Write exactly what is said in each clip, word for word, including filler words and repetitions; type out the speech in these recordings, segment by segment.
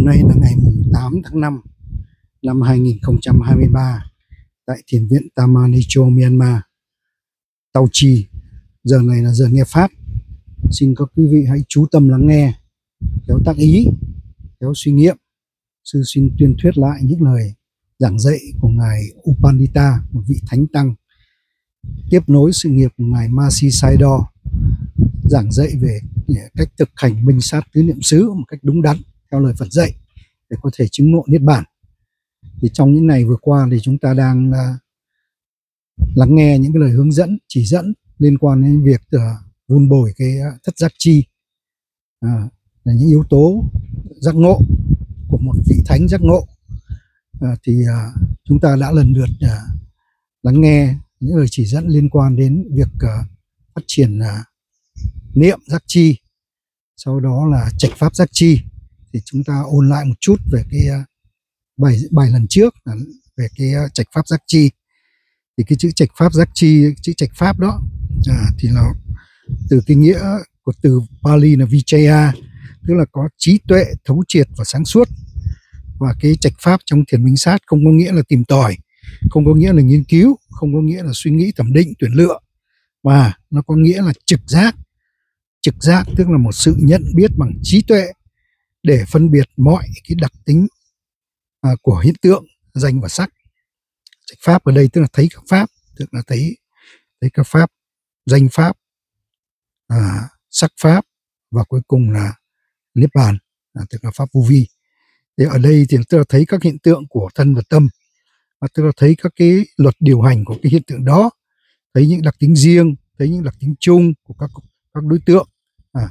Hôm nay là ngày tám tháng năm năm hai nghìn không trăm hai mươi ba tại Thiền viện Tamanicho, Myanmar, Tao Chi. Giờ này là giờ nghe Pháp. Xin các quý vị hãy chú tâm lắng nghe, khéo tác ý, khéo suy nghiệm. Sư xin tuyên thuyết lại những lời giảng dạy của Ngài Upandita, một vị thánh tăng, tiếp nối sự nghiệp của Ngài Mahasi Sayadaw, giảng dạy về cách thực hành minh sát tứ niệm xứ một cách đúng đắn theo lời Phật dạy để có thể chứng ngộ niết bàn. Thì trong những ngày vừa qua thì chúng ta đang uh, lắng nghe những cái lời hướng dẫn, chỉ dẫn liên quan đến việc uh, vun bồi cái uh, thất giác chi, uh, là những yếu tố giác ngộ của một vị thánh giác ngộ. Uh, thì uh, chúng ta đã lần lượt uh, lắng nghe những lời chỉ dẫn liên quan đến việc uh, phát triển uh, niệm giác chi, sau đó là trạch pháp giác chi. Thì chúng ta ôn lại một chút về cái uh, bài bài lần trước là về cái uh, trạch pháp giác chi. Thì cái chữ trạch pháp giác chi, chữ trạch pháp đó à, thì là từ cái nghĩa của từ Pali là Vichaya, tức là có trí tuệ thấu triệt và sáng suốt. Và cái trạch pháp trong thiền minh sát không có nghĩa là tìm tòi, không có nghĩa là nghiên cứu, không có nghĩa là suy nghĩ thẩm định tuyển lựa, mà nó có nghĩa là trực giác. Trực giác tức là một sự nhận biết bằng trí tuệ để phân biệt mọi cái đặc tính à, của hiện tượng danh và sắc. Trạch pháp ở đây tức là thấy các pháp, tức là thấy thấy các pháp, danh pháp, à, sắc pháp, và cuối cùng là niết bàn, à, tức là pháp vô vi. Thì ở đây thì tức là thấy các hiện tượng của thân và tâm, và tức là thấy các cái luật điều hành của cái hiện tượng đó, thấy những đặc tính riêng, thấy những đặc tính chung của các các đối tượng. À,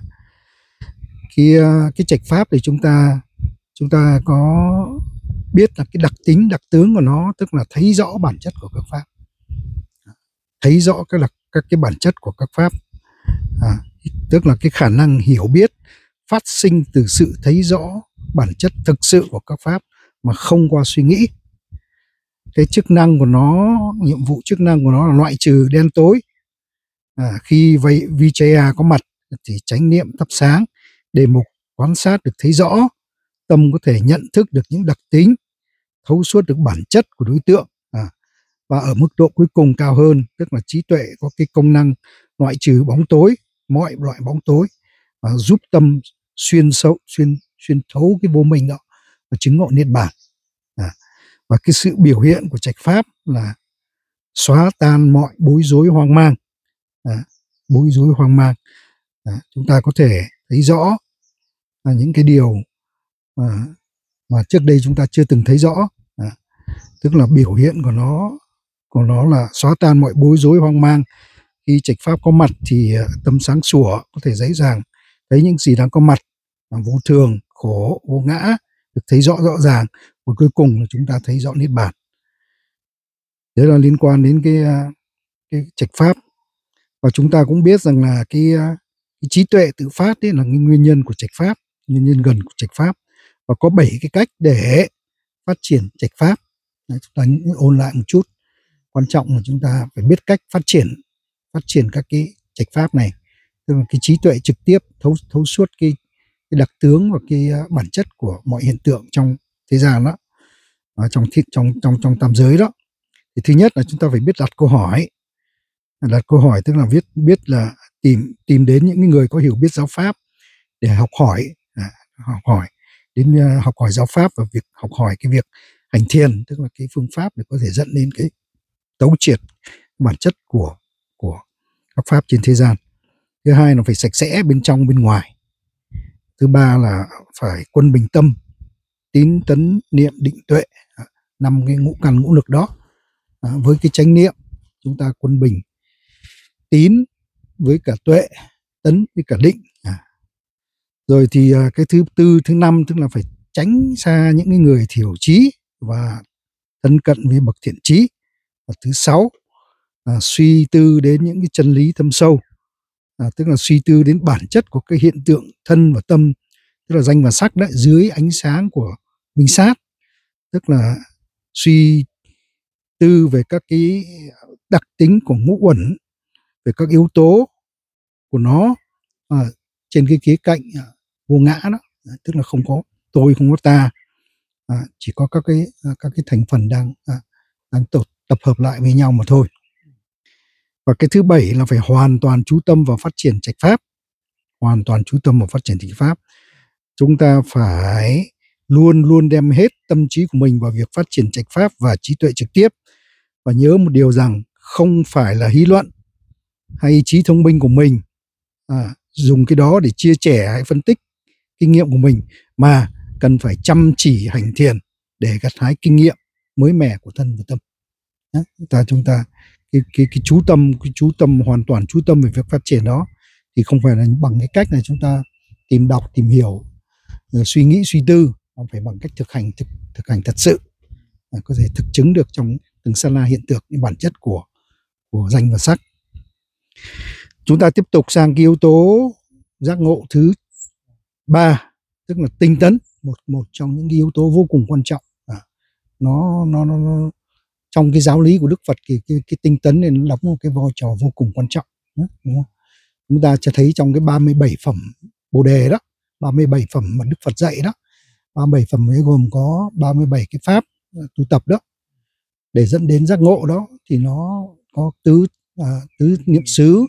khi cái trạch pháp thì chúng ta chúng ta có biết là cái đặc tính đặc tướng của nó, tức là thấy rõ bản chất của các pháp, thấy rõ các đặc các cái bản chất của các pháp, à, tức là cái khả năng hiểu biết phát sinh từ sự thấy rõ bản chất thực sự của các pháp mà không qua suy nghĩ. Cái chức năng của nó, nhiệm vụ chức năng của nó là loại trừ đen tối. À, khi vậy Vichaya có mặt thì chánh niệm thắp sáng, đề mục quan sát được thấy rõ, tâm có thể nhận thức được những đặc tính, thấu suốt được bản chất của đối tượng. À, và ở mức độ cuối cùng cao hơn, tức là trí tuệ có cái công năng loại trừ bóng tối, mọi loại bóng tối, và giúp tâm xuyên sâu xuyên xuyên thấu cái vô minh đó và chứng ngộ niết bàn. À, và cái sự biểu hiện của trạch pháp là xóa tan mọi bối rối hoang mang. À, bối rối hoang mang, à, chúng ta có thể thấy rõ à, những cái điều à, mà trước đây chúng ta chưa từng thấy rõ. À, tức là biểu hiện của nó của nó là xóa tan mọi bối rối hoang mang. Khi trạch pháp có mặt thì tâm sáng sủa, có thể dễ dàng thấy những gì đang có mặt, vô thường, khổ, vô ngã được thấy rõ rõ ràng, và cuối cùng là chúng ta thấy rõ niết bàn. Đấy là liên quan đến cái cái trạch pháp. Và chúng ta cũng biết rằng là cái, cái trí tuệ tự phát đấy là cái nguyên nhân của trạch pháp, nguyên nhân gần của trạch pháp, và có bảy cái cách để phát triển trạch pháp. Đấy, chúng ta ôn lại một chút. Quan trọng là chúng ta phải biết cách phát triển phát triển các cái trạch pháp này, tức là cái trí tuệ trực tiếp thấu thấu suốt cái, cái đặc tướng và cái bản chất của mọi hiện tượng trong thế gian đó, ở trong thiết trong trong trong tam giới đó. Thì thứ nhất là chúng ta phải biết đặt câu hỏi. Đặt câu hỏi tức là biết biết là tìm tìm đến những người có hiểu biết giáo pháp để học hỏi, à, học hỏi đến uh, học hỏi giáo pháp, và việc học hỏi cái việc hành thiền, tức là cái phương pháp để có thể dẫn đến cái tấu triệt bản chất của của các pháp trên thế gian. Thứ hai là phải sạch sẽ bên trong bên ngoài. Thứ ba là phải quân bình tâm, tín tấn niệm định tuệ, năm cái ngũ căn ngũ lực đó. À, với cái chánh niệm chúng ta quân bình, tín với cả tuệ, tấn với cả định. À, rồi thì à, cái thứ tư, thứ năm tức là phải tránh xa những cái người thiểu trí và thân cận với bậc thiện trí. Và thứ sáu là suy tư đến những cái chân lý thâm sâu, à, tức là suy tư đến bản chất của cái hiện tượng thân và tâm, tức là danh và sắc đấy, dưới ánh sáng của minh sát, tức là suy tư về các cái đặc tính của ngũ uẩn, về các yếu tố của nó, à, trên cái khía cạnh à, vô ngã đó, tức là không có tôi, không có ta, à, chỉ có các cái các cái thành phần đang à, đang tập tập hợp lại với nhau mà thôi. Và cái thứ bảy là phải hoàn toàn chú tâm vào phát triển trạch pháp, hoàn toàn chú tâm vào phát triển trạch pháp. Chúng ta phải luôn luôn đem hết tâm trí của mình vào việc phát triển trạch pháp và trí tuệ trực tiếp, và nhớ một điều rằng không phải là lý luận hay trí thông minh của mình à, dùng cái đó để chia sẻ hay phân tích kinh nghiệm của mình, mà cần phải chăm chỉ hành thiền để gặt hái kinh nghiệm mới mẻ của thân và tâm. Đó, chúng ta chúng ta cái cái cái chú tâm cái chú tâm hoàn toàn chú tâm về việc phát triển đó, thì không phải là bằng cái cách này chúng ta tìm đọc tìm hiểu rồi suy nghĩ suy tư, mà phải bằng cách thực hành thực thực hành thật sự, à, có thể thực chứng được trong từng sa la hiện tượng những bản chất của của danh và sắc. Chúng ta tiếp tục sang cái yếu tố giác ngộ thứ ba, tức là tinh tấn, một một trong những cái yếu tố vô cùng quan trọng. À, nó, nó nó nó trong cái giáo lý của Đức Phật thì cái, cái tinh tấn này nó đóng một cái vai trò vô cùng quan trọng, đúng không? Chúng ta sẽ thấy trong cái ba mươi bảy phẩm Bồ đề đó, ba mươi bảy phẩm mà Đức Phật dạy đó, ba mươi bảy phẩm ấy gồm có ba mươi bảy cái pháp tu tập đó để dẫn đến giác ngộ đó, thì nó có tứ à, tứ niệm xứ,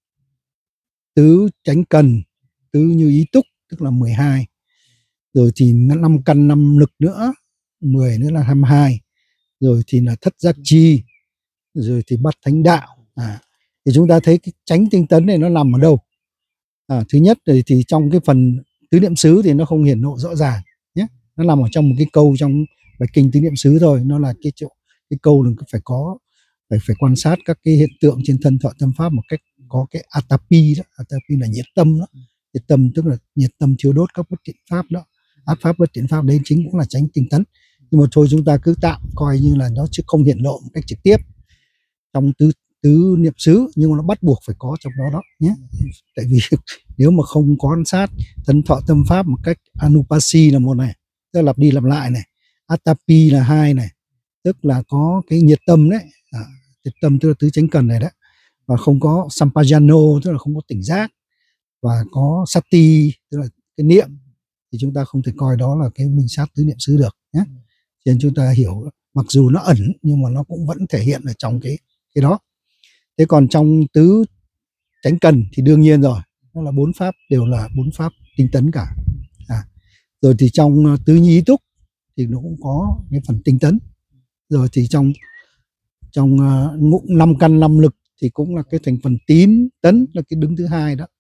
tứ chánh cần, tứ như ý túc tức là mười hai, rồi thì năm căn năm lực nữa, mười nữa là hai mươi hai, rồi thì là thất giác chi, rồi thì bát thánh đạo. À, thì chúng ta thấy cái chánh tinh tấn này nó nằm ở đâu? À, thứ nhất thì, thì trong cái phần tứ niệm xứ thì nó không hiển lộ rõ ràng nhé, nó nằm ở trong một cái câu trong bài kinh tứ niệm xứ thôi. Nó là cái chỗ cái câu đừng phải có phải phải quan sát các cái hiện tượng trên thân thọ tâm pháp một cách có cái atapi đó. Atapi là nhiệt tâm đó, nhiệt tâm tức là nhiệt tâm thiêu đốt các bất tiện pháp đó, ác pháp bất tiện pháp đấy chính cũng là chánh tinh tấn. Nhưng mà thôi chúng ta cứ tạm coi như là nó chứ không hiện lộ một cách trực tiếp trong tứ tứ niệm xứ, nhưng mà nó bắt buộc phải có trong đó đó nhé. Tại vì nếu mà không quan sát thân thọ tâm pháp một cách anupasi là một này, tức là lặp đi lặp lại này, atapi là hai này, tức là có cái nhiệt tâm đấy, à, nhiệt tâm tức là tứ chánh cần này đấy, và không có sampajano tức là không có tỉnh giác, và có sati tức là cái niệm, thì chúng ta không thể coi đó là cái minh sát tứ niệm xứ được nhé. Cho nên chúng ta hiểu mặc dù nó ẩn nhưng mà nó cũng vẫn thể hiện ở trong cái cái đó. Thế còn trong tứ chánh cần thì đương nhiên rồi, nó là bốn pháp đều là bốn pháp tinh tấn cả. À, rồi thì trong tứ nhi túc thì nó cũng có cái phần tinh tấn. Rồi thì trong trong uh, ngũ năm căn năm lực thì cũng là cái thành phần tín tấn, là cái đứng thứ hai đó.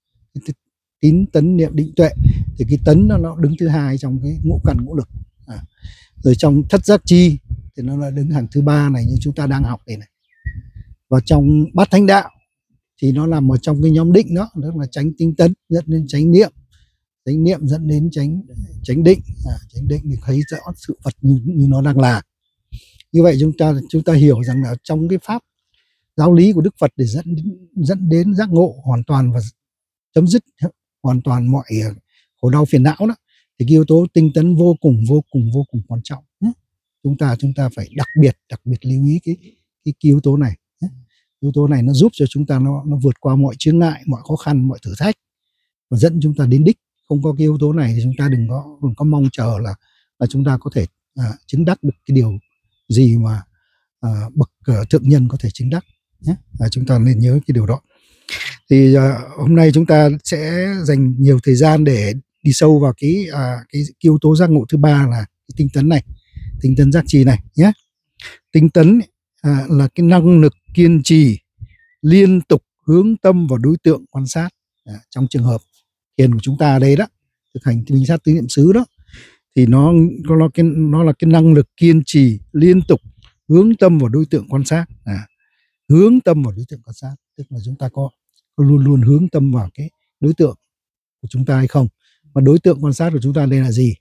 Tín tấn niệm định tuệ thì cái tấn nó, nó đứng thứ hai trong cái ngũ căn ngũ lực. À, rồi trong thất giác chi thì nó là đứng hàng thứ ba này, như chúng ta đang học đây này. Và trong bát thánh đạo thì nó nằm ở trong cái nhóm định đó, đó là chánh tinh tấn dẫn đến chánh niệm, chánh niệm dẫn đến chánh chánh định. À, chánh định thì thấy rõ sự vật như, như nó đang là. Như vậy chúng ta chúng ta hiểu rằng là trong cái pháp giáo lý của Đức Phật để dẫn dẫn đến giác ngộ hoàn toàn và chấm dứt hoàn toàn mọi khổ đau phiền não đó, thì cái yếu tố tinh tấn vô cùng vô cùng vô cùng quan trọng. Chúng ta chúng ta phải đặc biệt đặc biệt lưu ý cái cái, cái yếu tố này. Yếu tố này nó giúp cho chúng ta nó, nó vượt qua mọi chướng ngại, mọi khó khăn, mọi thử thách và dẫn chúng ta đến đích. Không có cái yếu tố này thì chúng ta đừng có đừng có mong chờ là là chúng ta có thể à, chứng đắc được cái điều gì mà à, bậc uh, thượng nhân có thể chứng đắc nhé. À, chúng ta nên nhớ cái điều đó. Thì uh, hôm nay chúng ta sẽ dành nhiều thời gian để đi sâu vào cái uh, cái, cái yếu tố giác ngộ thứ ba là cái tinh tấn này, tinh tấn giác trì này nhé. Tinh tấn uh, là cái năng lực kiên trì liên tục hướng tâm vào đối tượng quan sát. À, trong trường hợp thiền của chúng ta đây đó, thực hành minh sát tứ niệm xứ đó, thì nó nó cái nó là cái năng lực kiên trì liên tục hướng tâm vào đối tượng quan sát. À, hướng tâm vào đối tượng quan sát tức là chúng ta có, có luôn luôn hướng tâm vào cái đối tượng của chúng ta hay không. Và đối tượng quan sát của chúng ta đây là gì?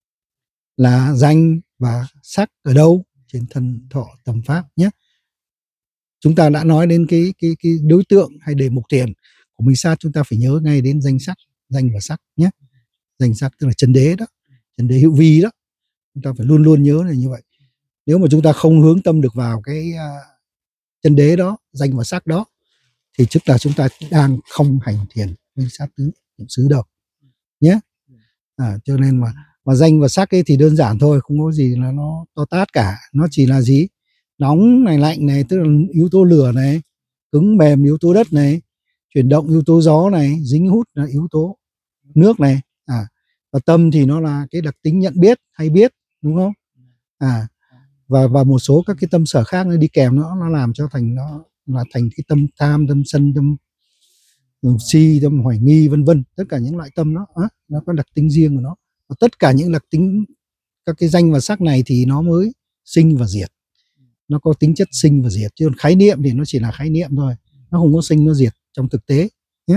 Là danh và sắc ở đâu? Trên thân thọ tâm pháp nhé. Chúng ta đã nói đến cái cái cái đối tượng hay đề mục tiền của minh sát, chúng ta phải nhớ ngay đến danh sắc, danh và sắc nhé. Danh sắc tức là chân đế đó, chân đế hữu vi đó. Chúng ta phải luôn luôn nhớ là như vậy. Nếu mà chúng ta không hướng tâm được vào cái uh, chân đế đó, danh và sắc đó, thì tức là chúng ta đang không hành thiền minh sát tứ niệm xứ đâu nhé. À, cho nên mà Và danh và sắc ấy thì đơn giản thôi, không có gì là nó to tát cả. Nó chỉ là gì? Nóng này, lạnh này, tức là yếu tố lửa này, cứng mềm yếu tố đất này, chuyển động yếu tố gió này, dính hút là yếu tố nước này. À, và tâm thì nó là cái đặc tính nhận biết, hay biết, đúng không? À, và và một số các cái tâm sở khác nó đi kèm, nó nó làm cho thành nó là thành cái tâm tham, tâm sân, tâm si, tâm hoài nghi, vân vân. Tất cả những loại tâm nó à, nó có đặc tính riêng của nó. Và tất cả những đặc tính các cái danh và sắc này thì nó mới sinh và diệt. Nó có tính chất sinh và diệt, chứ còn khái niệm thì nó chỉ là khái niệm thôi, nó không có sinh nó diệt trong thực tế nhé.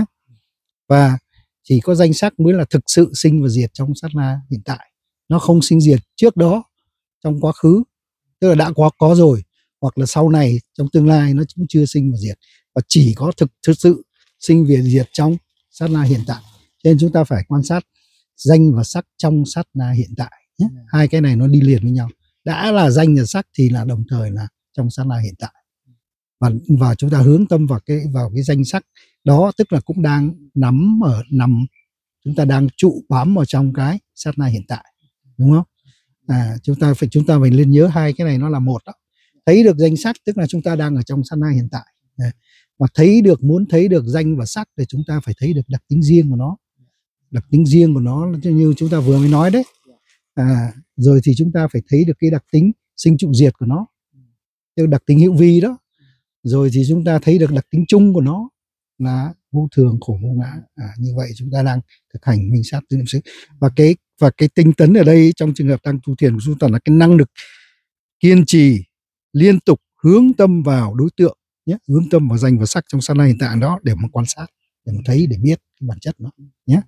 Và chỉ có danh sắc mới là thực sự sinh và diệt trong sát na hiện tại. Nó không sinh diệt trước đó trong quá khứ, tức là đã có có rồi, hoặc là sau này trong tương lai nó cũng chưa sinh và diệt, và chỉ có thực thực sự sinh và diệt trong sát na hiện tại. Cho nên chúng ta phải quan sát danh và sắc trong sát na hiện tại nhé. Hai cái này nó đi liền với nhau. Đã là danh và sắc thì là đồng thời là trong sát na hiện tại. Và và chúng ta hướng tâm vào cái vào cái danh sắc đó, tức là cũng đang nắm ở nằm chúng ta đang trụ bám vào trong cái sát na hiện tại, đúng không? À, chúng ta phải chúng ta phải nên nhớ hai cái này nó là một đó. Thấy được danh sắc tức là chúng ta đang ở trong sát na hiện tại. À, mà thấy được muốn thấy được danh và sắc thì chúng ta phải thấy được đặc tính riêng của nó. Đặc tính riêng của nó như chúng ta vừa mới nói đấy. À, rồi thì chúng ta phải thấy được cái đặc tính sinh trụ diệt của nó, cái đặc tính hữu vi đó. Rồi thì chúng ta thấy được đặc tính chung của nó là vô thường, khổ, vô ngã. À, như vậy chúng ta đang thực hành minh sát tứ niệm xứ. Và cái và cái tinh tấn ở đây trong trường hợp đang tu thiền của chúng ta là cái năng lực kiên trì liên tục hướng tâm vào đối tượng nhé, hướng tâm vào danh và sắc trong sát na hiện tại đó để mà quan sát, để mà thấy, để biết cái bản chất nó nhé.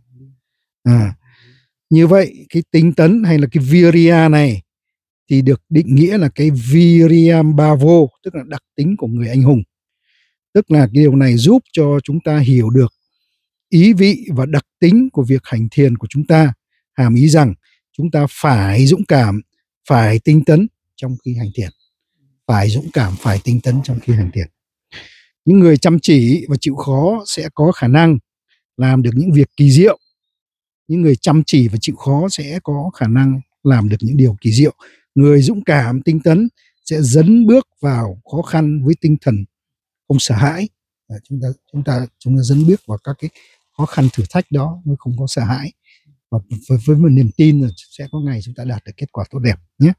À, như vậy cái tinh tấn hay là cái virya này thì được định nghĩa là cái viryambhavo, tức là đặc tính của người anh hùng. Tức là cái điều này giúp cho chúng ta hiểu được ý vị và đặc tính của việc hành thiền của chúng ta, hàm ý rằng chúng ta phải dũng cảm, phải tinh tấn trong khi hành thiền. Phải dũng cảm, phải tinh tấn trong khi hành thiền. Những người chăm chỉ và chịu khó sẽ có khả năng làm được những việc kỳ diệu. Những người chăm chỉ và chịu khó sẽ có khả năng làm được những điều kỳ diệu. Người dũng cảm, tinh tấn sẽ dấn bước vào khó khăn với tinh thần không sợ hãi. À, chúng ta chúng ta chúng ta dấn bước vào các cái khó khăn thử thách đó mới không có sợ hãi, và với, với một niềm tin là sẽ có ngày chúng ta đạt được kết quả tốt đẹp nhé.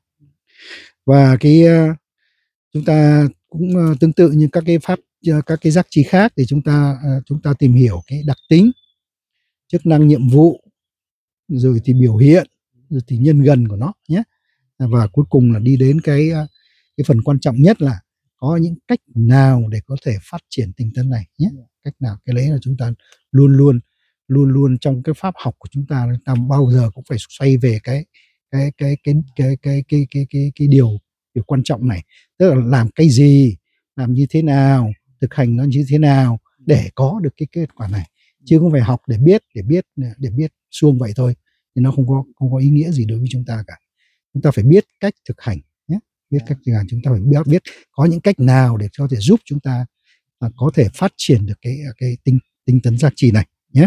Và cái uh, chúng ta cũng uh, tương tự như các cái pháp uh, các cái giác chi khác thì chúng ta uh, chúng ta tìm hiểu cái đặc tính, chức năng, nhiệm vụ, rồi thì biểu hiện, rồi thì nhân gần của nó nhé. Và cuối cùng là đi đến cái cái phần quan trọng nhất là có những cách nào để có thể phát triển tinh tấn này nhé. Cách nào, cái đấy là chúng ta luôn luôn luôn luôn trong cái pháp học của chúng ta, chúng ta bao giờ cũng phải xoay về cái cái cái cái cái cái cái cái cái cái điều điều quan trọng này, tức là làm cái gì, làm như thế nào, thực hành nó như thế nào để có được cái kết quả này, chứ không phải học để biết để biết để biết suông vậy thôi thì nó không có không có ý nghĩa gì đối với chúng ta cả. Chúng ta phải biết cách thực hành nhé, biết cách thực hành. Chúng ta phải biết biết có những cách nào để có thể giúp chúng ta à, có thể phát triển được cái cái tinh tinh tấn giác trì này nhé.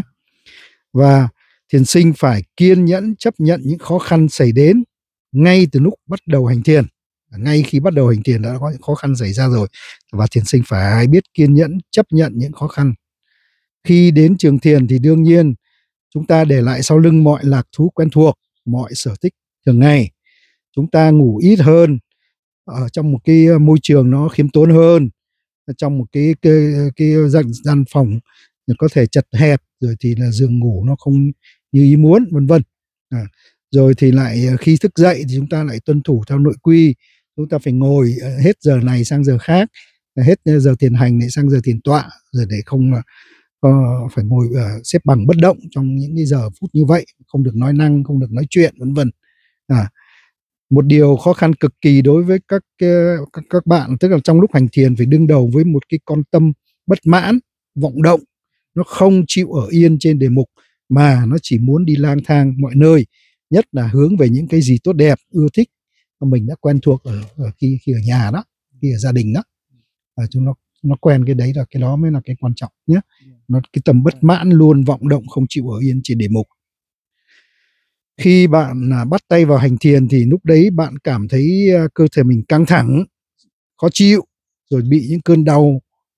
Và thiền sinh phải kiên nhẫn chấp nhận những khó khăn xảy đến ngay từ lúc bắt đầu hành thiền. Ngay khi bắt đầu hành thiền đã có những khó khăn xảy ra rồi, và thiền sinh phải biết kiên nhẫn chấp nhận những khó khăn. Khi đến trường thiền thì đương nhiên chúng ta để lại sau lưng mọi lạc thú quen thuộc, mọi sở thích thường ngày. Chúng ta ngủ ít hơn, ở trong một cái môi trường nó khiêm tốn hơn, trong một cái cái, cái gian, gian phòng có thể chật hẹp, rồi thì là giường ngủ nó không như ý muốn, vân vân. À, rồi thì lại khi thức dậy thì chúng ta lại tuân thủ theo nội quy, chúng ta phải ngồi hết giờ này sang giờ khác, hết giờ thiền hành lại sang giờ thiền tọa, rồi để không uh, phải ngồi uh, xếp bằng bất động trong những cái giờ phút như vậy, không được nói năng, không được nói chuyện, vân vân. À, một điều khó khăn cực kỳ đối với các, các các bạn, tức là trong lúc hành thiền phải đương đầu với một cái con tâm bất mãn, vọng động, nó không chịu ở yên trên đề mục mà nó chỉ muốn đi lang thang mọi nơi, nhất là hướng về những cái gì tốt đẹp, ưa thích mà mình đã quen thuộc ở, ở khi khi ở nhà đó, khi ở gia đình đó. À, chúng nó nó quen cái đấy, là cái đó mới là cái quan trọng nhé. Nó cái tâm bất mãn luôn vọng động, không chịu ở yên trên đề mục. Khi bạn à, bắt tay vào hành thiền thì lúc đấy bạn cảm thấy à, cơ thể mình căng thẳng, khó chịu, rồi bị những cơn đau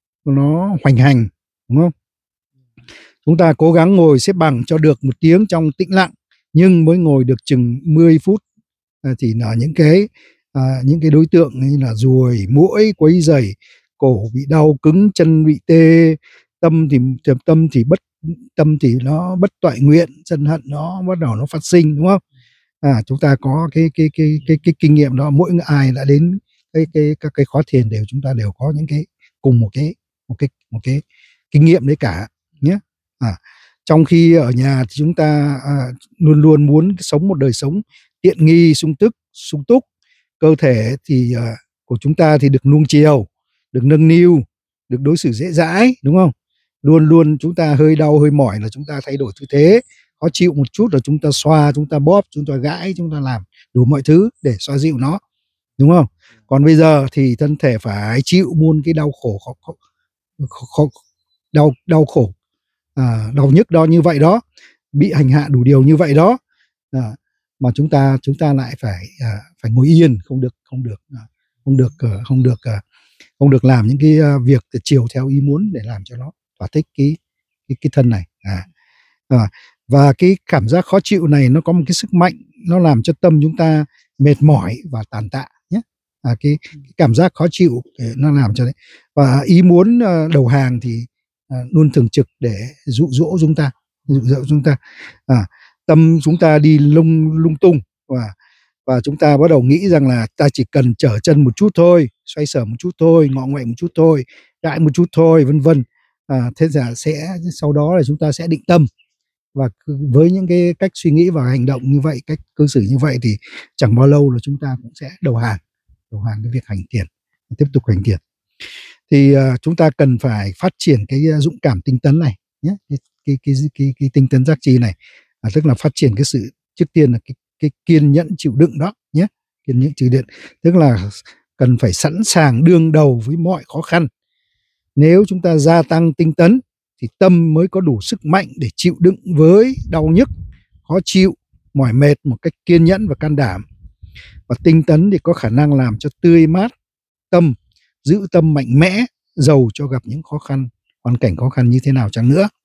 nó hoành hành, đúng không? Chúng ta cố gắng ngồi xếp bằng cho được một tiếng trong tĩnh lặng, nhưng mới ngồi được chừng mười phút à, thì là những cái à, những cái đối tượng như là ruồi, muỗi quấy rầy, cổ bị đau cứng, chân bị tê, tâm thì tâm thì bất tâm thì nó bất toại nguyện, sân hận nó bắt đầu nó phát sinh, đúng không? À, chúng ta có cái cái cái cái cái kinh nghiệm đó, mỗi ai đã đến cái cái các cái khóa thiền đều chúng ta đều có những cái cùng một cái một cái một cái kinh nghiệm đấy cả nhé. À, trong khi ở nhà thì chúng ta à, luôn luôn muốn sống một đời sống tiện nghi, sung tức, sung túc, cơ thể thì à, của chúng ta thì được nuông chiều, được nâng niu, được đối xử dễ dãi, đúng không? Luôn luôn chúng ta hơi đau hơi mỏi là chúng ta thay đổi tư thế, khó chịu một chút là chúng ta xoa, chúng ta bóp, chúng ta gãi, chúng ta làm đủ mọi thứ để xoa dịu nó, đúng không? Còn bây giờ thì thân thể phải chịu muôn cái đau khổ khó, khó, khó đau đau khổ à, đau nhức đó như vậy đó, bị hành hạ đủ điều như vậy đó, à, mà chúng ta chúng ta lại phải à, phải ngồi yên, không được không được à, không được à, không được à, không được làm những cái à, việc chiều theo ý muốn để làm cho nó thỏa thích cái cái cái thân này à. À, và cái cảm giác khó chịu này nó có một cái sức mạnh, nó làm cho tâm chúng ta mệt mỏi và tàn tạ nhé. À, cái, cái cảm giác khó chịu nó làm cho đấy, và ý muốn uh, đầu hàng thì uh, luôn thường trực để dụ dỗ chúng ta, dụ dỗ chúng ta. À, tâm chúng ta đi lung lung tung và và chúng ta bắt đầu nghĩ rằng là ta chỉ cần trở chân một chút thôi, xoay sở một chút thôi, ngọ nguậy một chút thôi, gãi một chút thôi, vân vân. À, thế là sẽ sau đó là chúng ta sẽ định tâm, và với những cái cách suy nghĩ và hành động như vậy, cách cư xử như vậy thì chẳng bao lâu là chúng ta cũng sẽ đầu hàng đầu hàng cái việc hành thiền, tiếp tục hành thiền. Thì uh, chúng ta cần phải phát triển cái uh, dũng cảm tinh tấn này nhé, cái cái cái cái, cái tinh tấn giác chi này, à, tức là phát triển cái sự, trước tiên là cái cái kiên nhẫn chịu đựng đó nhé, kiên nhẫn chịu đựng, tức là cần phải sẵn sàng đương đầu với mọi khó khăn. Nếu chúng ta gia tăng tinh tấn thì tâm mới có đủ sức mạnh để chịu đựng với đau nhức, khó chịu, mỏi mệt một cách kiên nhẫn và can đảm. Và tinh tấn thì có khả năng làm cho tươi mát tâm, giữ tâm mạnh mẽ, dầu cho gặp những khó khăn, hoàn cảnh khó khăn như thế nào chăng nữa.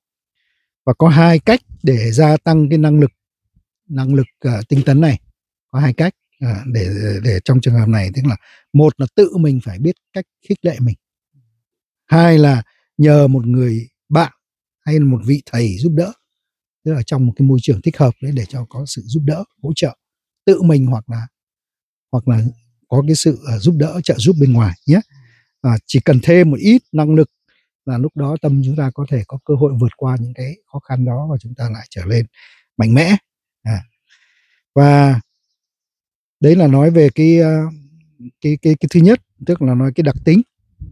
Và có hai cách để gia tăng cái năng lực năng lực uh, tinh tấn này. Có hai cách uh, để để trong trường hợp này, tức là một là tự mình phải biết cách khích lệ mình, hai là nhờ một người bạn hay là một vị thầy giúp đỡ, tức là trong một cái môi trường thích hợp đấy để cho có sự giúp đỡ, hỗ trợ tự mình hoặc là hoặc là có cái sự uh, giúp đỡ, trợ giúp bên ngoài nhé. À, chỉ cần thêm một ít năng lực là lúc đó tâm chúng ta có thể có cơ hội vượt qua những cái khó khăn đó và chúng ta lại trở lên mạnh mẽ. À, và đấy là nói về cái uh, cái cái cái thứ nhất, tức là nói cái đặc tính.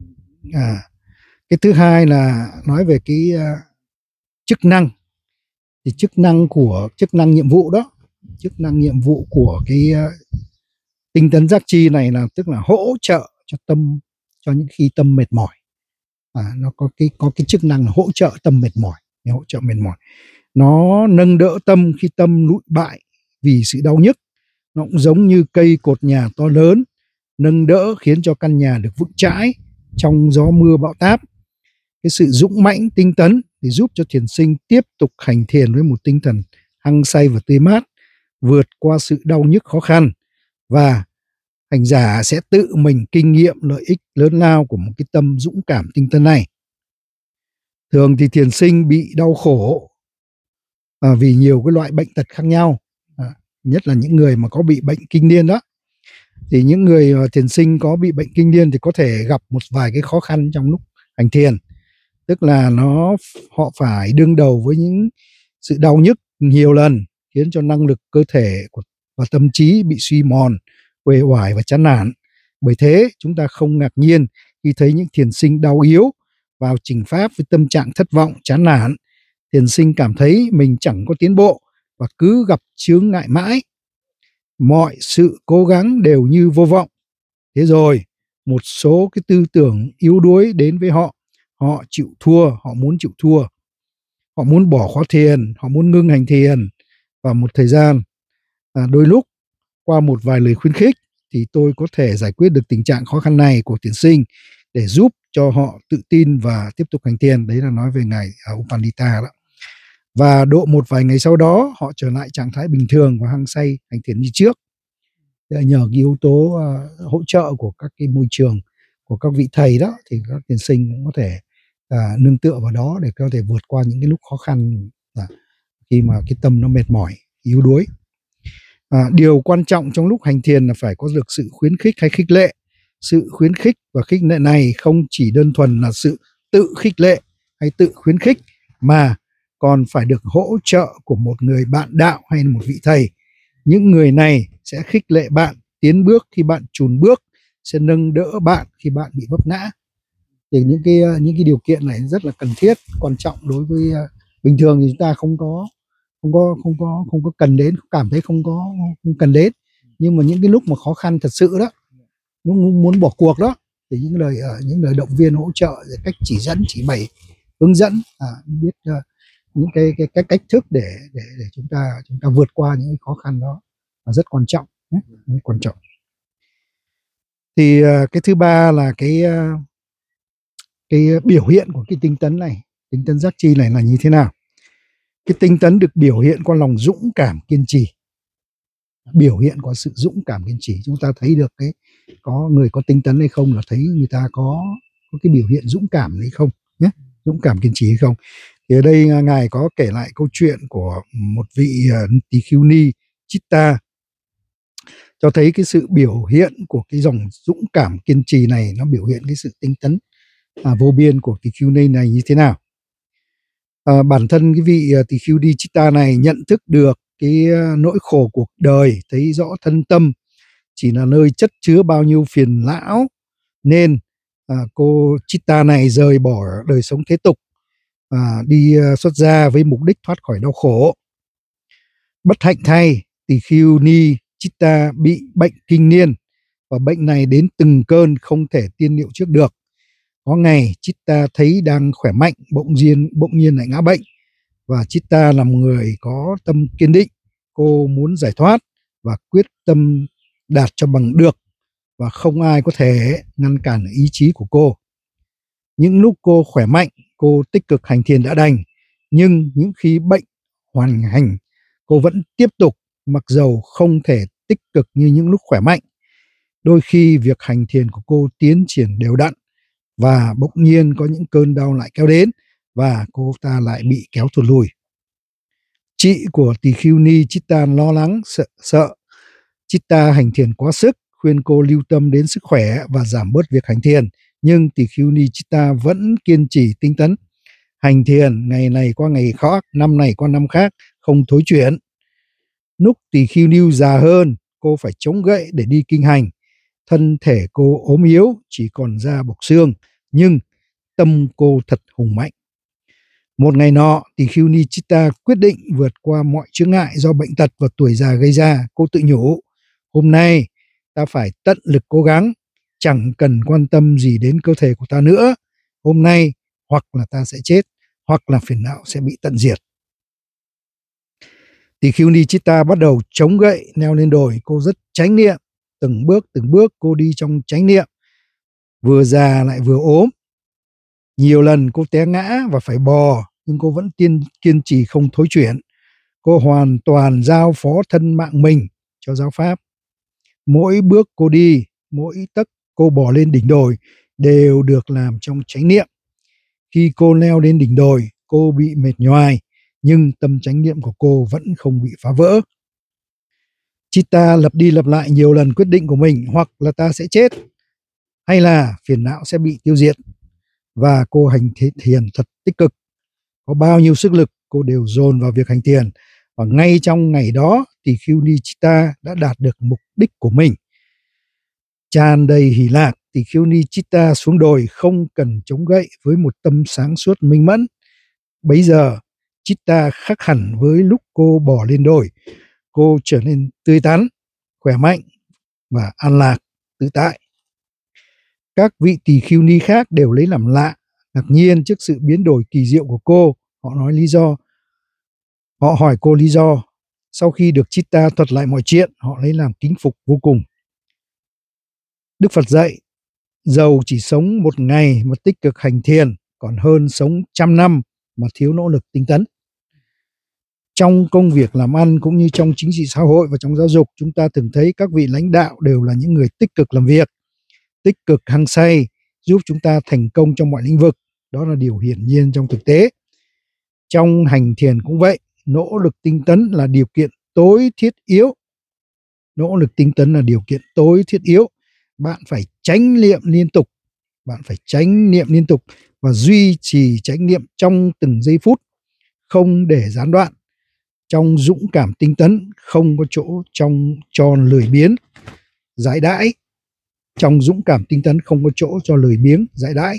À, cái thứ hai là nói về cái uh, chức năng. Thì chức năng của chức năng nhiệm vụ đó, chức năng nhiệm vụ của cái uh, tinh tấn giác chi này là tức là hỗ trợ cho tâm, cho những khi tâm mệt mỏi. À, nó có cái có cái chức năng là hỗ trợ tâm mệt mỏi, hỗ trợ mệt mỏi. Nó nâng đỡ tâm khi tâm lụi bại vì sự đau nhức. Nó cũng giống như cây cột nhà to lớn, nâng đỡ khiến cho căn nhà được vững chãi trong gió mưa bão táp. Cái sự dũng mãnh tinh tấn thì giúp cho thiền sinh tiếp tục hành thiền với một tinh thần hăng say và tươi mát, vượt qua sự đau nhức khó khăn, và hành giả sẽ tự mình kinh nghiệm lợi ích lớn lao của một cái tâm dũng cảm tinh tấn này. Thường thì thiền sinh bị đau khổ à, vì nhiều cái loại bệnh tật khác nhau, à, nhất là những người mà có bị bệnh kinh niên đó. Thì những người thiền sinh có bị bệnh kinh niên thì có thể gặp một vài cái khó khăn trong lúc hành thiền, tức là nó họ phải đương đầu với những sự đau nhức nhiều lần, khiến cho năng lực cơ thể và tâm trí bị suy mòn, uể oải và chán nản. Bởi thế chúng ta không ngạc nhiên khi thấy những thiền sinh đau yếu vào trình pháp với tâm trạng thất vọng, chán nản. Thiền sinh cảm thấy mình chẳng có tiến bộ và cứ gặp chướng ngại mãi. Mọi sự cố gắng đều như vô vọng. Thế rồi một số cái tư tưởng yếu đuối đến với họ. Họ chịu thua, họ muốn chịu thua. Họ muốn bỏ khóa thiền, họ muốn ngưng hành thiền vào một thời gian. À, đôi lúc qua một vài lời khuyến khích thì tôi có thể giải quyết được tình trạng khó khăn này của thiền sinh để giúp cho họ tự tin và tiếp tục hành thiền. Đấy là nói về ngài uh, Upandita đó. Và độ một vài ngày sau đó họ trở lại trạng thái bình thường và hăng say hành thiền như trước. Để nhờ cái yếu tố uh, hỗ trợ của các cái môi trường của các vị thầy đó thì các thiền sinh cũng có thể uh, nương tựa vào đó để có thể vượt qua những cái lúc khó khăn uh, khi mà cái tâm nó mệt mỏi, yếu đuối. À, điều quan trọng trong lúc hành thiền là phải có được sự khuyến khích hay khích lệ. Sự khuyến khích và khích lệ này không chỉ đơn thuần là sự tự khích lệ hay tự khuyến khích, mà còn phải được hỗ trợ của một người bạn đạo hay một vị thầy. Những người này sẽ khích lệ bạn tiến bước khi bạn chùn bước, sẽ nâng đỡ bạn khi bạn bị vấp ngã. Thì những cái những cái điều kiện này rất là cần thiết, quan trọng đối với uh, bình thường thì chúng ta không có không có không có không có cần đến, cảm thấy không có không cần đến, nhưng mà những cái lúc mà khó khăn thật sự đó, lúc muốn bỏ cuộc đó, thì những lời uh, những lời động viên hỗ trợ, cách chỉ dẫn chỉ bày hướng dẫn, à, biết uh, những cái cái cái cách thức để để để chúng ta chúng ta vượt qua những cái khó khăn đó là rất quan trọng, nhé, rất quan trọng. Thì uh, cái thứ ba là cái uh, cái biểu hiện của cái tinh tấn này, tinh tấn giác chi này là như thế nào? Cái tinh tấn được biểu hiện qua lòng dũng cảm kiên trì, biểu hiện qua sự dũng cảm kiên trì. Chúng ta thấy được cái có người có tinh tấn hay không là thấy người ta có có cái biểu hiện dũng cảm hay không nhé, dũng cảm kiên trì hay không. Thì ở đây ngài có kể lại câu chuyện của một vị uh, tỳ khưu ni Chitta, cho thấy cái sự biểu hiện của cái dòng dũng cảm kiên trì này nó biểu hiện cái sự tinh tấn à, vô biên của tỳ khưu ni này như thế nào. À, bản thân cái vị uh, tỳ khưu ni Chitta này nhận thức được cái uh, nỗi khổ cuộc đời, thấy rõ thân tâm chỉ là nơi chất chứa bao nhiêu phiền não, nên à, cô Chitta này rời bỏ đời sống thế tục, à, đi uh, xuất gia với mục đích thoát khỏi đau khổ. Bất hạnh thay, tỳ khưu ni Chitta bị bệnh kinh niên, và bệnh này đến từng cơn không thể tiên liệu trước được. Có ngày Chitta thấy đang khỏe mạnh, bỗng nhiên bỗng nhiên lại ngã bệnh, và Chitta là một người có tâm kiên định. Cô muốn giải thoát và quyết tâm đạt cho bằng được, và không ai có thể ngăn cản ý chí của cô. Những lúc cô khỏe mạnh, cô tích cực hành thiền đã đành, nhưng những khi bệnh hoành hành, cô vẫn tiếp tục, mặc dầu không thể tích cực như những lúc khỏe mạnh. Đôi khi việc hành thiền của cô tiến triển đều đặn, và bỗng nhiên có những cơn đau lại kéo đến, và cô ta lại bị kéo thụt lùi. Chị của tỳ khưu ni Chitta lo lắng, sợ, sợ Chitta hành thiền quá sức, khuyên cô lưu tâm đến sức khỏe và giảm bớt việc hành thiền. Nhưng tỳ khưu ni Chitta vẫn kiên trì tinh tấn hành thiền, ngày này qua ngày khác, năm này qua năm khác, không thối chuyển. Lúc tỳ khưu ni già hơn, cô phải chống gậy để đi kinh hành. Thân thể cô ốm yếu, chỉ còn da bọc xương, nhưng tâm cô thật hùng mạnh. Một ngày nọ, tỳ khưu ni Chitta quyết định vượt qua mọi chướng ngại do bệnh tật và tuổi già gây ra. Cô tự nhủ, hôm nay ta phải tận lực cố gắng, chẳng cần quan tâm gì đến cơ thể của ta nữa. Hôm nay hoặc là ta sẽ chết, hoặc là phiền não sẽ bị tận diệt. Tỳ khưu ni Chitta bắt đầu chống gậy leo lên đồi. Cô rất chánh niệm, từng bước từng bước cô đi trong chánh niệm, vừa già lại vừa ốm. Nhiều lần cô té ngã và phải bò, nhưng cô vẫn kiên, kiên trì không thối chuyển. Cô hoàn toàn giao phó thân mạng mình cho giáo pháp. Mỗi bước cô đi, mỗi tấc cô bò lên đỉnh đồi đều được làm trong chánh niệm. Khi cô leo lên đỉnh đồi, cô bị mệt nhoài, nhưng tâm chánh niệm của cô vẫn không bị phá vỡ. Chitta lặp đi lặp lại nhiều lần quyết định của mình, hoặc là ta sẽ chết, hay là phiền não sẽ bị tiêu diệt. Và cô hành thiền thật tích cực. Có bao nhiêu sức lực cô đều dồn vào việc hành thiền. Và ngay trong ngày đó, tỳ khưu ni Chitta đã đạt được mục đích của mình. Tràn đầy hỷ lạc, tỳ khưu ni Chitta xuống đồi không cần chống gậy với một tâm sáng suốt minh mẫn. Bấy giờ, Chitta khác hẳn với lúc cô bỏ lên đồi. Cô trở nên tươi tắn, khỏe mạnh và an lạc, tự tại. Các vị tỳ khưu ni khác đều lấy làm lạ, ngạc nhiên trước sự biến đổi kỳ diệu của cô. Họ nói lý do. Họ hỏi cô lý do. Sau khi được Chitta thuật lại mọi chuyện, họ lấy làm kính phục vô cùng. Đức Phật dạy, dầu chỉ sống một ngày mà tích cực hành thiền, còn hơn sống trăm năm mà thiếu nỗ lực tinh tấn. Trong công việc làm ăn cũng như trong chính trị xã hội và trong giáo dục, chúng ta thường thấy các vị lãnh đạo đều là những người tích cực làm việc, tích cực hăng say, giúp chúng ta thành công trong mọi lĩnh vực. Đó là điều hiển nhiên trong thực tế. Trong hành thiền cũng vậy, nỗ lực tinh tấn là điều kiện tối thiết yếu. Nỗ lực tinh tấn là điều kiện tối thiết yếu. Bạn phải chánh niệm liên tục, bạn phải chánh niệm liên tục và duy trì chánh niệm trong từng giây phút, không để gián đoạn. Trong dũng cảm tinh tấn không có chỗ trong cho lười biếng giải đãi. Trong dũng cảm tinh tấn không có chỗ cho lười biếng giải đãi.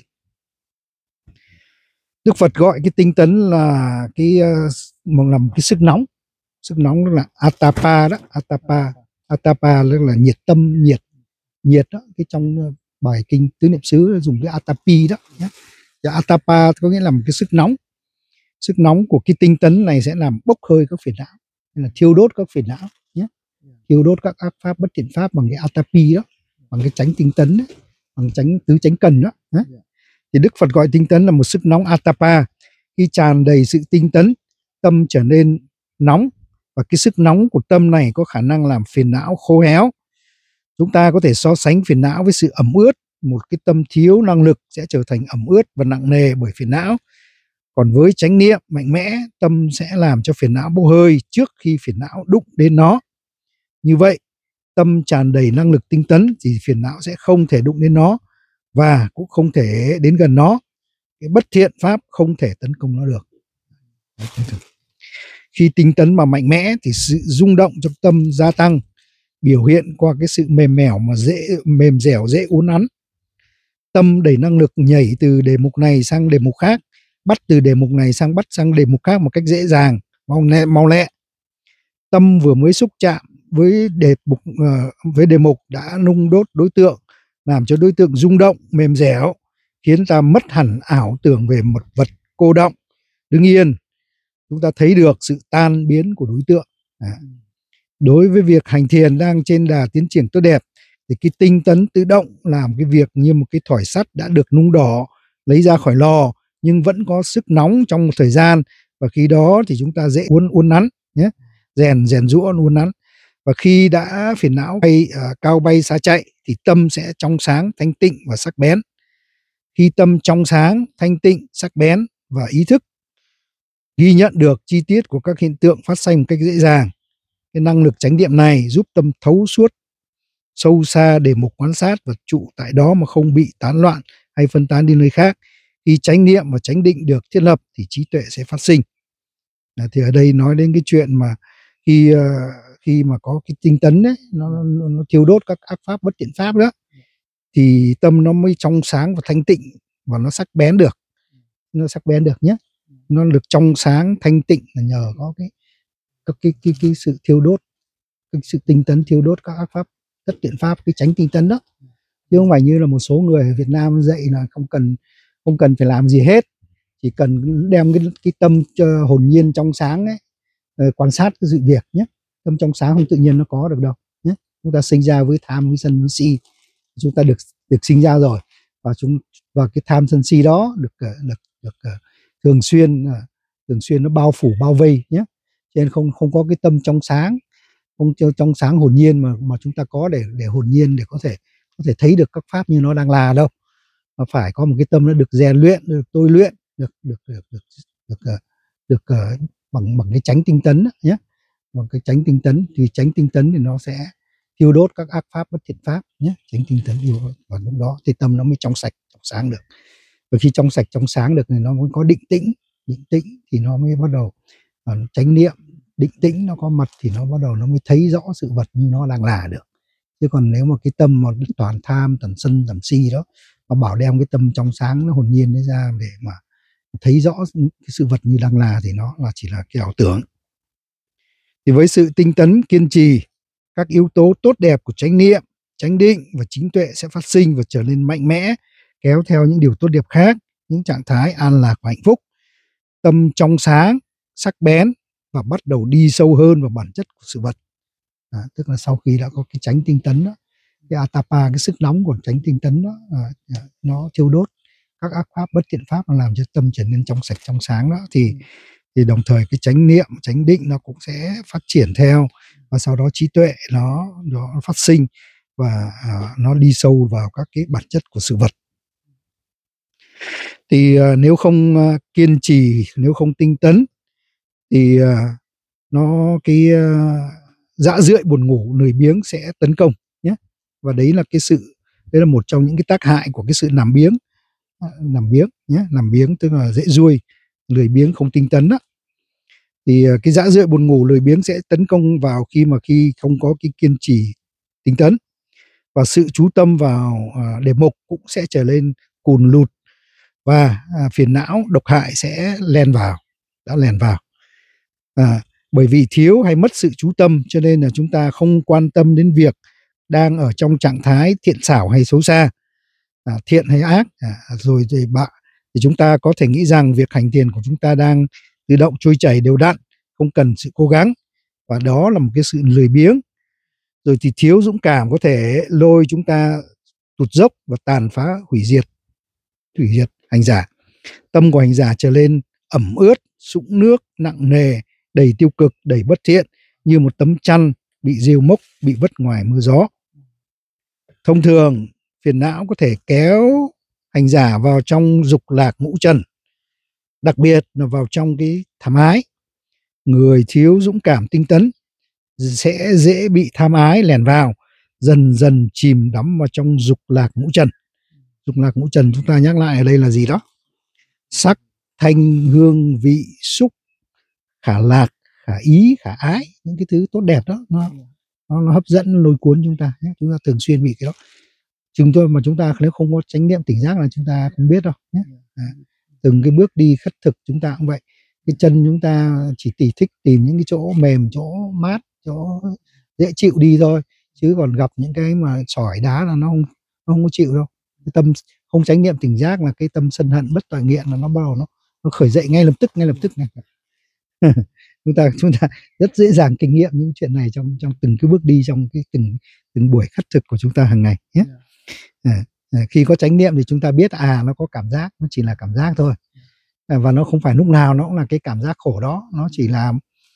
Đức Phật gọi cái tinh tấn là cái một làm cái sức nóng. Sức nóng là Atapa đó, Atapa. Atapa là nhiệt tâm, nhiệt nhiệt đó. Cái trong bài kinh Tứ Niệm xứ dùng cái Atapi đó nhé. Và Atapa có nghĩa là một cái sức nóng. Sức nóng của cái tinh tấn này sẽ làm bốc hơi các phiền não, hay là thiêu đốt các phiền não nhé. Thiêu đốt các ác pháp, bất thiện pháp bằng cái Atapi đó, bằng cái chánh tinh tấn đó, bằng chánh tứ chánh cần đó nhé. Thì Đức Phật gọi tinh tấn là một sức nóng Atapa. Khi tràn đầy sự tinh tấn, tâm trở nên nóng, và cái sức nóng của tâm này có khả năng làm phiền não khô héo. Chúng ta có thể so sánh phiền não với sự ẩm ướt. Một cái tâm thiếu năng lực sẽ trở thành ẩm ướt và nặng nề bởi phiền não. Còn với chánh niệm mạnh mẽ, tâm sẽ làm cho phiền não bốc hơi trước khi phiền não đụng đến nó. Như vậy, tâm tràn đầy năng lực tinh tấn thì phiền não sẽ không thể đụng đến nó và cũng không thể đến gần nó. Cái bất thiện pháp không thể tấn công nó được. Khi tinh tấn mà mạnh mẽ thì sự rung động trong tâm gia tăng, biểu hiện qua cái sự mềm mẻo mà dễ mềm dẻo, dễ uốn nắn. Tâm đầy năng lực nhảy từ đề mục này sang đề mục khác, bắt từ đề mục này sang bắt sang đề mục khác một cách dễ dàng, mau lẹ, mau lẹ. Tâm vừa mới xúc chạm với đề mục uh, với đề mục đã nung đốt đối tượng, làm cho đối tượng rung động, mềm dẻo, khiến ta mất hẳn ảo tưởng về một vật cô động, đứng yên. Chúng ta thấy được sự tan biến của đối tượng. À. Đối với việc hành thiền đang trên đà tiến triển tốt đẹp, thì cái tinh tấn tự động làm cái việc như một cái thỏi sắt đã được nung đỏ, lấy ra khỏi lò, nhưng vẫn có sức nóng trong một thời gian, và khi đó thì chúng ta dễ uốn uốn nắn nhé, rèn rèn rũa uốn nắn. Và khi đã phiền não bay uh, cao bay xa chạy thì tâm sẽ trong sáng, thanh tịnh và sắc bén. Khi tâm trong sáng, thanh tịnh, sắc bén và ý thức ghi nhận được chi tiết của các hiện tượng phát sinh một cách dễ dàng, cái năng lực chánh niệm này giúp tâm thấu suốt sâu xa đề mục quan sát và trụ tại đó mà không bị tán loạn hay phân tán đi nơi khác. Khi chánh niệm và chánh định được thiết lập thì trí tuệ sẽ phát sinh. À, thì ở đây nói đến cái chuyện mà khi uh, khi mà có cái tinh tấn ấy, nó, nó, nó thiêu đốt các ác pháp, bất thiện pháp đó, thì tâm nó mới trong sáng và thanh tịnh và nó sắc bén được, nó sắc bén được nhé. Nó được trong sáng thanh tịnh là nhờ có cái cái cái cái, cái sự thiêu đốt, cái sự tinh tấn thiêu đốt các ác pháp, bất thiện pháp, cái chánh tinh tấn đó. Chứ không phải như là một số người ở Việt Nam dạy là không cần không cần phải làm gì hết, chỉ cần đem cái cái tâm cho hồn nhiên trong sáng ấy, quan sát cái sự việc nhé. Tâm trong sáng không tự nhiên nó có được đâu nhé. Chúng ta sinh ra với tham, với sân, với si, chúng ta được được sinh ra rồi, và chúng và cái tham sân si đó được được được, được thường xuyên thường xuyên nó bao phủ bao vây nhé. Cho nên không không có cái tâm trong sáng, không trong sáng hồn nhiên mà mà chúng ta có để để hồn nhiên để có thể có thể thấy được các pháp như nó đang là đâu, mà phải có một cái tâm nó được rèn luyện, được tôi luyện, được được được được được, được, được uh, bằng bằng cái chánh tinh tấn nhé. Bằng cái chánh tinh tấn thì chánh tinh tấn thì nó sẽ thiêu đốt các ác pháp, bất thiện pháp nhé. Chánh tinh tấn thiêu đốt, và lúc đó thì tâm nó mới trong sạch, trong sáng được. Và khi trong sạch, trong sáng được thì nó mới có định tĩnh, định tĩnh thì nó mới bắt đầu uh, chánh niệm, định tĩnh nó có mặt thì nó bắt đầu nó mới thấy rõ sự vật như nó đang là được. Chứ còn nếu mà cái tâm mà toàn tham, toàn sân, toàn si đó, mà bảo đem cái tâm trong sáng nó hồn nhiên đấy ra để mà thấy rõ cái sự vật như đang là thì nó là chỉ là cái ảo tưởng. Thì với sự tinh tấn, kiên trì, các yếu tố tốt đẹp của chánh niệm, chánh định và chính tuệ sẽ phát sinh và trở nên mạnh mẽ, kéo theo những điều tốt đẹp khác, những trạng thái an lạc và hạnh phúc. Tâm trong sáng, sắc bén và bắt đầu đi sâu hơn vào bản chất của sự vật. À, tức là sau khi đã có cái chánh tinh tấn đó, cái Atapa, cái sức nóng của chánh tinh tấn đó, à, nó thiêu đốt các ác pháp bất thiện pháp, nó làm cho tâm trở nên trong sạch trong sáng đó, thì thì đồng thời cái chánh niệm, chánh định nó cũng sẽ phát triển theo, và sau đó trí tuệ nó nó phát sinh và à, nó đi sâu vào các cái bản chất của sự vật. Thì à, nếu không à, kiên trì, nếu không tinh tấn thì à, nó cái à, dã rượi buồn ngủ lười biếng sẽ tấn công nhé. Và đấy là cái sự đấy là một trong những cái tác hại của cái sự nằm biếng, à, nằm biếng nhé, nằm biếng tức là dễ ruôi, lười biếng không tinh tấn đó. Thì à, cái dã rượi buồn ngủ lười biếng sẽ tấn công vào khi mà khi không có cái kiên trì tinh tấn, và sự chú tâm vào à, đề mục cũng sẽ trở nên cùn lụt, và à, phiền não độc hại sẽ len vào, đã lèn vào. À, bởi vì thiếu hay mất sự chú tâm cho nên là chúng ta không quan tâm đến việc đang ở trong trạng thái thiện xảo hay xấu xa, à, thiện hay ác, à, rồi thì bạn thì chúng ta có thể nghĩ rằng việc hành thiền của chúng ta đang tự động trôi chảy đều đặn, không cần sự cố gắng, và đó là một cái sự lười biếng. Rồi thì thiếu dũng cảm có thể lôi chúng ta tụt dốc và tàn phá, hủy diệt hủy diệt hành giả. Tâm của hành giả trở nên ẩm ướt, sũng nước, nặng nề, đầy tiêu cực, đầy bất thiện, như một tấm chăn bị rêu mốc, bị vứt ngoài mưa gió. Thông thường phiền não có thể kéo hành giả vào trong dục lạc ngũ trần, đặc biệt là vào trong cái tham ái. Người thiếu dũng cảm tinh tấn sẽ dễ bị tham ái lèn vào, dần dần chìm đắm vào trong dục lạc ngũ trần. Dục lạc ngũ trần chúng ta nhắc lại ở đây là gì đó? Sắc, thanh, hương, vị, xúc, khả lạc, khả ý, khả ái, những cái thứ tốt đẹp đó, nó nó, nó hấp dẫn, nó lôi cuốn chúng ta nhé. Chúng ta thường xuyên bị cái đó. Chúng tôi mà chúng ta nếu không có chánh niệm tỉnh giác là chúng ta không biết đâu nhé. À, từng cái bước đi khất thực chúng ta cũng vậy. Cái chân chúng ta chỉ tỉ thích tìm những cái chỗ mềm, chỗ mát, chỗ dễ chịu đi thôi, chứ còn gặp những cái mà sỏi đá là nó không nó không có chịu đâu. Cái tâm không chánh niệm tỉnh giác là cái tâm sân hận bất toại nghiện là nó bắt đầu nó nó khởi dậy ngay lập tức ngay lập tức này. chúng ta chúng ta rất dễ dàng kinh nghiệm những chuyện này trong trong từng cái bước đi, trong cái từng từng buổi khất thực của chúng ta hàng ngày nhé. À, à, khi có chánh niệm thì chúng ta biết à nó có cảm giác, nó chỉ là cảm giác thôi, à, và nó không phải lúc nào nó cũng là cái cảm giác khổ đó, nó chỉ là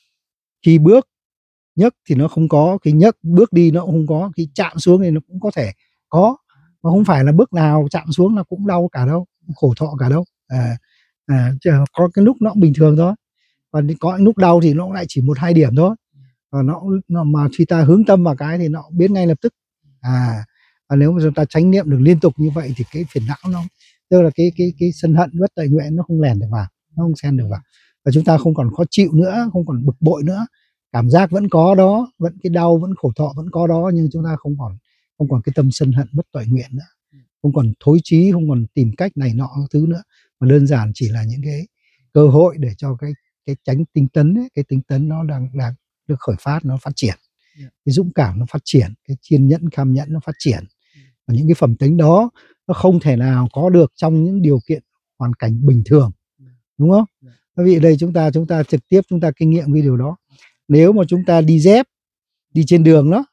khi bước nhấc thì nó không có, khi nhấc bước đi nó cũng không có, khi chạm xuống thì nó cũng có thể có, mà không phải là bước nào chạm xuống là cũng đau cả đâu, khổ thọ cả đâu. À, à, có cái lúc nó cũng bình thường thôi, còn có những lúc đau thì nó cũng lại chỉ một hai điểm thôi, và nó, nó mà khi ta hướng tâm vào cái thì nó biết ngay lập tức. À, và nếu mà chúng ta chánh niệm được liên tục như vậy thì cái phiền não nó, tức là cái cái cái sân hận bất tệ nguyện nó không lèn được vào, nó không xen được vào, và chúng ta không còn khó chịu nữa, không còn bực bội nữa. Cảm giác vẫn có đó, vẫn cái đau, vẫn khổ thọ vẫn có đó, nhưng chúng ta không còn không còn cái tâm sân hận bất toại nguyện nữa, không còn thối chí, không còn tìm cách này nọ thứ nữa, mà đơn giản chỉ là những cái cơ hội để cho cái cái chánh tinh tấn ấy, cái tinh tấn nó đang đang được khởi phát, nó phát triển, cái dũng cảm nó phát triển, cái kiên nhẫn kham nhẫn nó phát triển, và những cái phẩm tính đó nó không thể nào có được trong những điều kiện hoàn cảnh bình thường, đúng không? Bởi vì ở đây chúng ta chúng ta trực tiếp chúng ta kinh nghiệm cái điều đó. Nếu mà chúng ta đi dép, đi trên đường đó,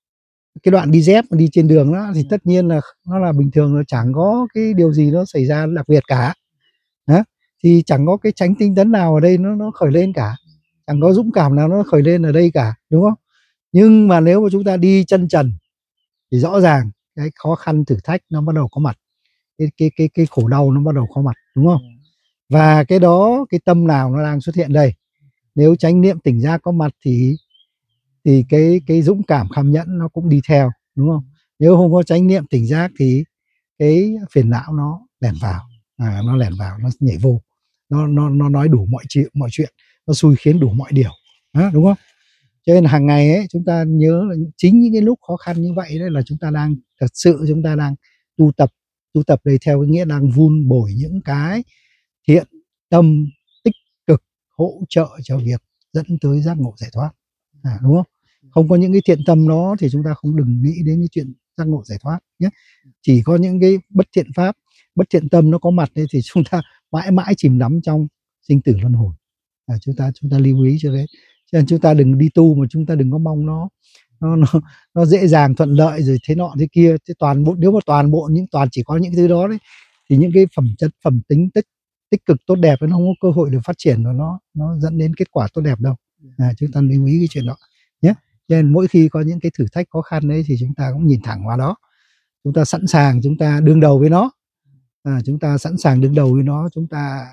cái đoạn đi dép mà đi trên đường đó thì tất nhiên là nó là bình thường, nó chẳng có cái điều gì nó xảy ra đặc biệt cả, đó. Thì chẳng có cái chánh tinh tấn nào ở đây nó nó khởi lên cả, chẳng có dũng cảm nào nó khởi lên ở đây cả, đúng không? Nhưng mà nếu mà chúng ta đi chân trần thì rõ ràng cái khó khăn thử thách nó bắt đầu có mặt, cái cái cái cái khổ đau nó bắt đầu có mặt, đúng không? Và cái đó, cái tâm nào nó đang xuất hiện đây? Nếu chánh niệm tỉnh giác có mặt thì thì cái cái dũng cảm kham nhẫn nó cũng đi theo, đúng không? Nếu không có chánh niệm tỉnh giác thì cái phiền não nó lẻn vào, à, nó lẻn vào, nó nhảy vô, nó nó nó nói đủ mọi chuyện mọi chuyện, nó xui khiến đủ mọi điều, à, đúng không? Cho nên hàng ngày ấy chúng ta nhớ là chính những cái lúc khó khăn như vậy đấy là chúng ta đang thật sự chúng ta đang tu tập. Tu tập đây theo cái nghĩa đang vun bồi những cái thiện tâm tích cực hỗ trợ cho việc dẫn tới giác ngộ giải thoát, à, đúng không? Không có những cái thiện tâm đó thì chúng ta không đừng nghĩ đến cái chuyện giác ngộ giải thoát nhé. Chỉ có những cái bất thiện pháp, bất thiện tâm nó có mặt đấy thì chúng ta mãi mãi chìm đắm trong sinh tử luân hồi. À, chúng ta chúng ta lưu ý cho đấy. Cho nên chúng ta đừng đi tu mà chúng ta đừng có mong nó nó nó, nó dễ dàng thuận lợi rồi thế nọ thế kia. Thế toàn bộ nếu mà toàn bộ những toàn chỉ có những thứ đó đấy thì những cái phẩm chất phẩm tính tích tích cực tốt đẹp nó không có cơ hội được phát triển và nó nó dẫn đến kết quả tốt đẹp đâu. À, chúng ta lưu ý cái chuyện đó nhé. Cho nên mỗi khi có những cái thử thách khó khăn đấy thì chúng ta cũng nhìn thẳng vào đó, chúng ta sẵn sàng chúng ta đương đầu với nó. À, chúng ta sẵn sàng đương đầu với nó, chúng ta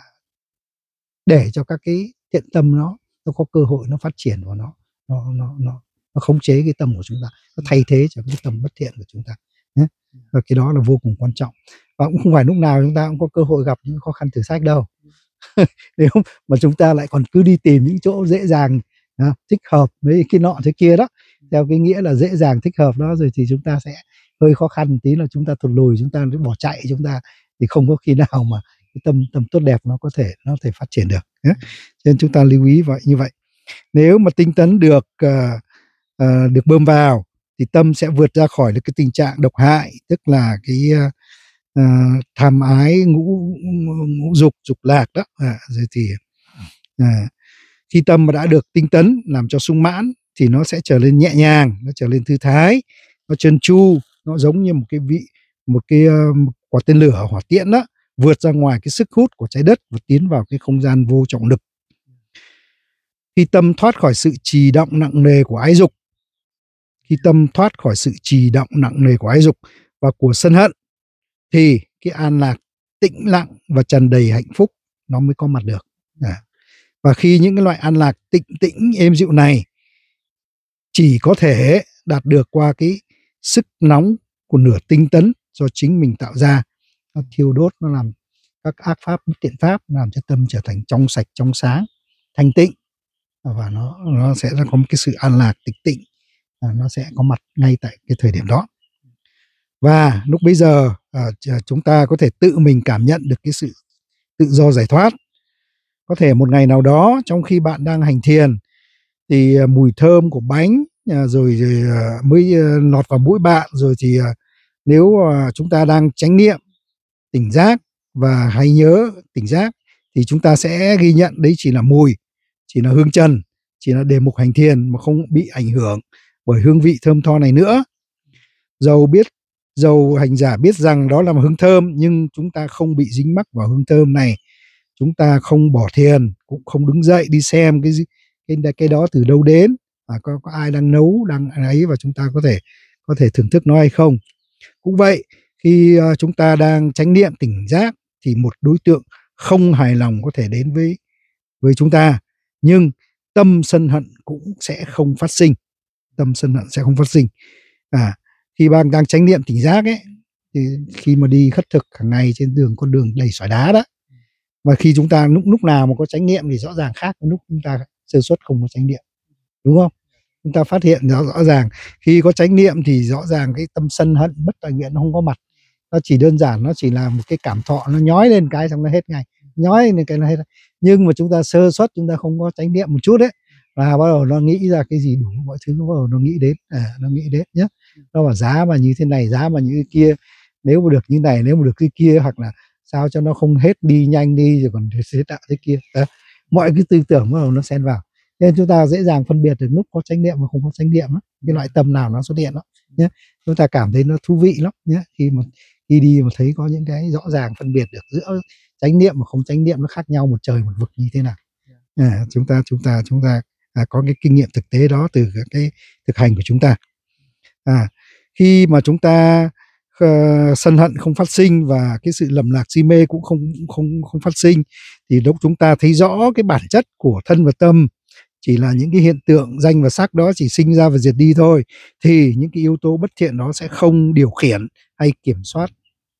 để cho các cái thiện tâm nó nó có cơ hội nó phát triển và nó nó nó nó nó khống chế cái tâm của chúng ta, nó thay thế cho cái tâm bất thiện của chúng ta nhé. Và cái đó là vô cùng quan trọng, và cũng không phải lúc nào chúng ta cũng có cơ hội gặp những khó khăn thử thách đâu. Nếu mà chúng ta lại còn cứ đi tìm những chỗ dễ dàng, à, thích hợp với cái nọ thế kia đó, theo cái nghĩa là dễ dàng thích hợp đó, rồi thì chúng ta sẽ hơi khó khăn tí là chúng ta thụt lùi, chúng ta bỏ chạy, chúng ta thì không có khi nào mà cái tâm tâm tốt đẹp nó có thể nó có thể phát triển được nhé. Cho nên chúng ta lưu ý vậy như vậy. Nếu mà tinh tấn được uh, uh, được bơm vào thì tâm sẽ vượt ra khỏi được cái tình trạng độc hại, tức là cái uh, uh, tham ái ngũ ngũ dục dục lạc đó. À, rồi thì uh, khi tâm mà đã được tinh tấn làm cho sung mãn thì nó sẽ trở nên nhẹ nhàng, nó trở nên thư thái, nó trơn tru, nó giống như một cái vị một cái uh, quả tên lửa hỏa tiễn đó, vượt ra ngoài cái sức hút của trái đất và tiến vào cái không gian vô trọng lực. Khi tâm thoát khỏi sự trì động nặng nề của ái dục, khi tâm thoát khỏi sự trì động nặng nề của ái dục và của sân hận thì cái an lạc, tĩnh lặng và tràn đầy hạnh phúc nó mới có mặt được. À. Và khi những cái loại an lạc tịnh tĩnh êm dịu này chỉ có thể đạt được qua cái sức nóng của nửa tinh tấn do chính mình tạo ra, nó thiêu đốt, nó làm các ác pháp, bất thiện pháp, làm cho tâm trở thành trong sạch, trong sáng, thanh tịnh, và nó nó sẽ có một cái sự an lạc tịch tịnh, à, nó sẽ có mặt ngay tại cái thời điểm đó. Và lúc bấy giờ à, chúng ta có thể tự mình cảm nhận được cái sự tự do giải thoát. Có thể một ngày nào đó trong khi bạn đang hành thiền thì à, mùi thơm của bánh à, rồi, rồi à, mới à, lọt vào mũi bạn, rồi thì à, nếu à, chúng ta đang chánh niệm tỉnh giác và hay nhớ tỉnh giác thì chúng ta sẽ ghi nhận đấy chỉ là mùi, chỉ là hương trần, chỉ là đề mục hành thiền mà không bị ảnh hưởng bởi hương vị thơm tho này nữa. Dầu biết dầu hành giả biết rằng đó là một hương thơm nhưng chúng ta không bị dính mắc vào hương thơm này, chúng ta không bỏ thiền, cũng không đứng dậy đi xem cái cái cái đó từ đâu đến, à, có, có ai đang nấu đang ấy và chúng ta có thể có thể thưởng thức nó hay không. Cũng vậy, khi uh, chúng ta đang chánh niệm tỉnh giác thì một đối tượng không hài lòng có thể đến với với chúng ta, nhưng tâm sân hận cũng sẽ không phát sinh, tâm sân hận sẽ không phát sinh. À, khi bạn đang chánh niệm tỉnh giác ấy, thì khi mà đi khất thực hàng ngày trên đường con đường đầy sỏi đá đó, và khi chúng ta lúc lúc nào mà có chánh niệm thì rõ ràng khác với lúc chúng ta sơ suất không có chánh niệm, đúng không? Chúng ta phát hiện rõ, rõ ràng khi có chánh niệm thì rõ ràng cái tâm sân hận bất toại nguyện nó không có mặt, nó chỉ đơn giản nó chỉ là một cái cảm thọ, nó nhói lên cái xong nó hết ngay, nhói lên cái nó hết. Nhưng mà chúng ta sơ suất, chúng ta không có chánh niệm một chút đấy là bắt đầu nó nghĩ ra cái gì đủ mọi thứ, nó bắt đầu nó nghĩ đến, à, nó nghĩ đến nhé, nó bảo giá mà như thế này, giá mà như thế kia, nếu mà được như này, nếu mà được cái kia, hoặc là sao cho nó không hết đi nhanh đi rồi còn thế tạo thế kia. À, mọi cái tư tưởng bắt đầu nó xen vào, nên chúng ta dễ dàng phân biệt được lúc có chánh niệm và không có chánh niệm đó. Cái loại tâm nào nó xuất hiện đó nhé, chúng ta cảm thấy nó thú vị lắm nhé, khi mà khi đi mà thấy có những cái rõ ràng phân biệt được giữa chánh niệm và không chánh niệm, nó khác nhau một trời một vực như thế nào. À, chúng ta chúng ta chúng ta à, có cái kinh nghiệm thực tế đó từ cái thực hành của chúng ta. À, khi mà chúng ta uh, sân hận không phát sinh và cái sự lầm lạc si mê cũng không không không phát sinh, thì lúc chúng ta thấy rõ cái bản chất của thân và tâm chỉ là những cái hiện tượng danh và sắc đó chỉ sinh ra và diệt đi thôi, thì những cái yếu tố bất thiện đó sẽ không điều khiển hay kiểm soát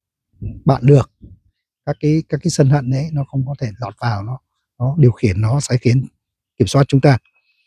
bạn được. Các cái các cái sân hận đấy nó không có thể lọt vào, nó nó điều khiển, nó sẽ khiến kiểm soát chúng ta.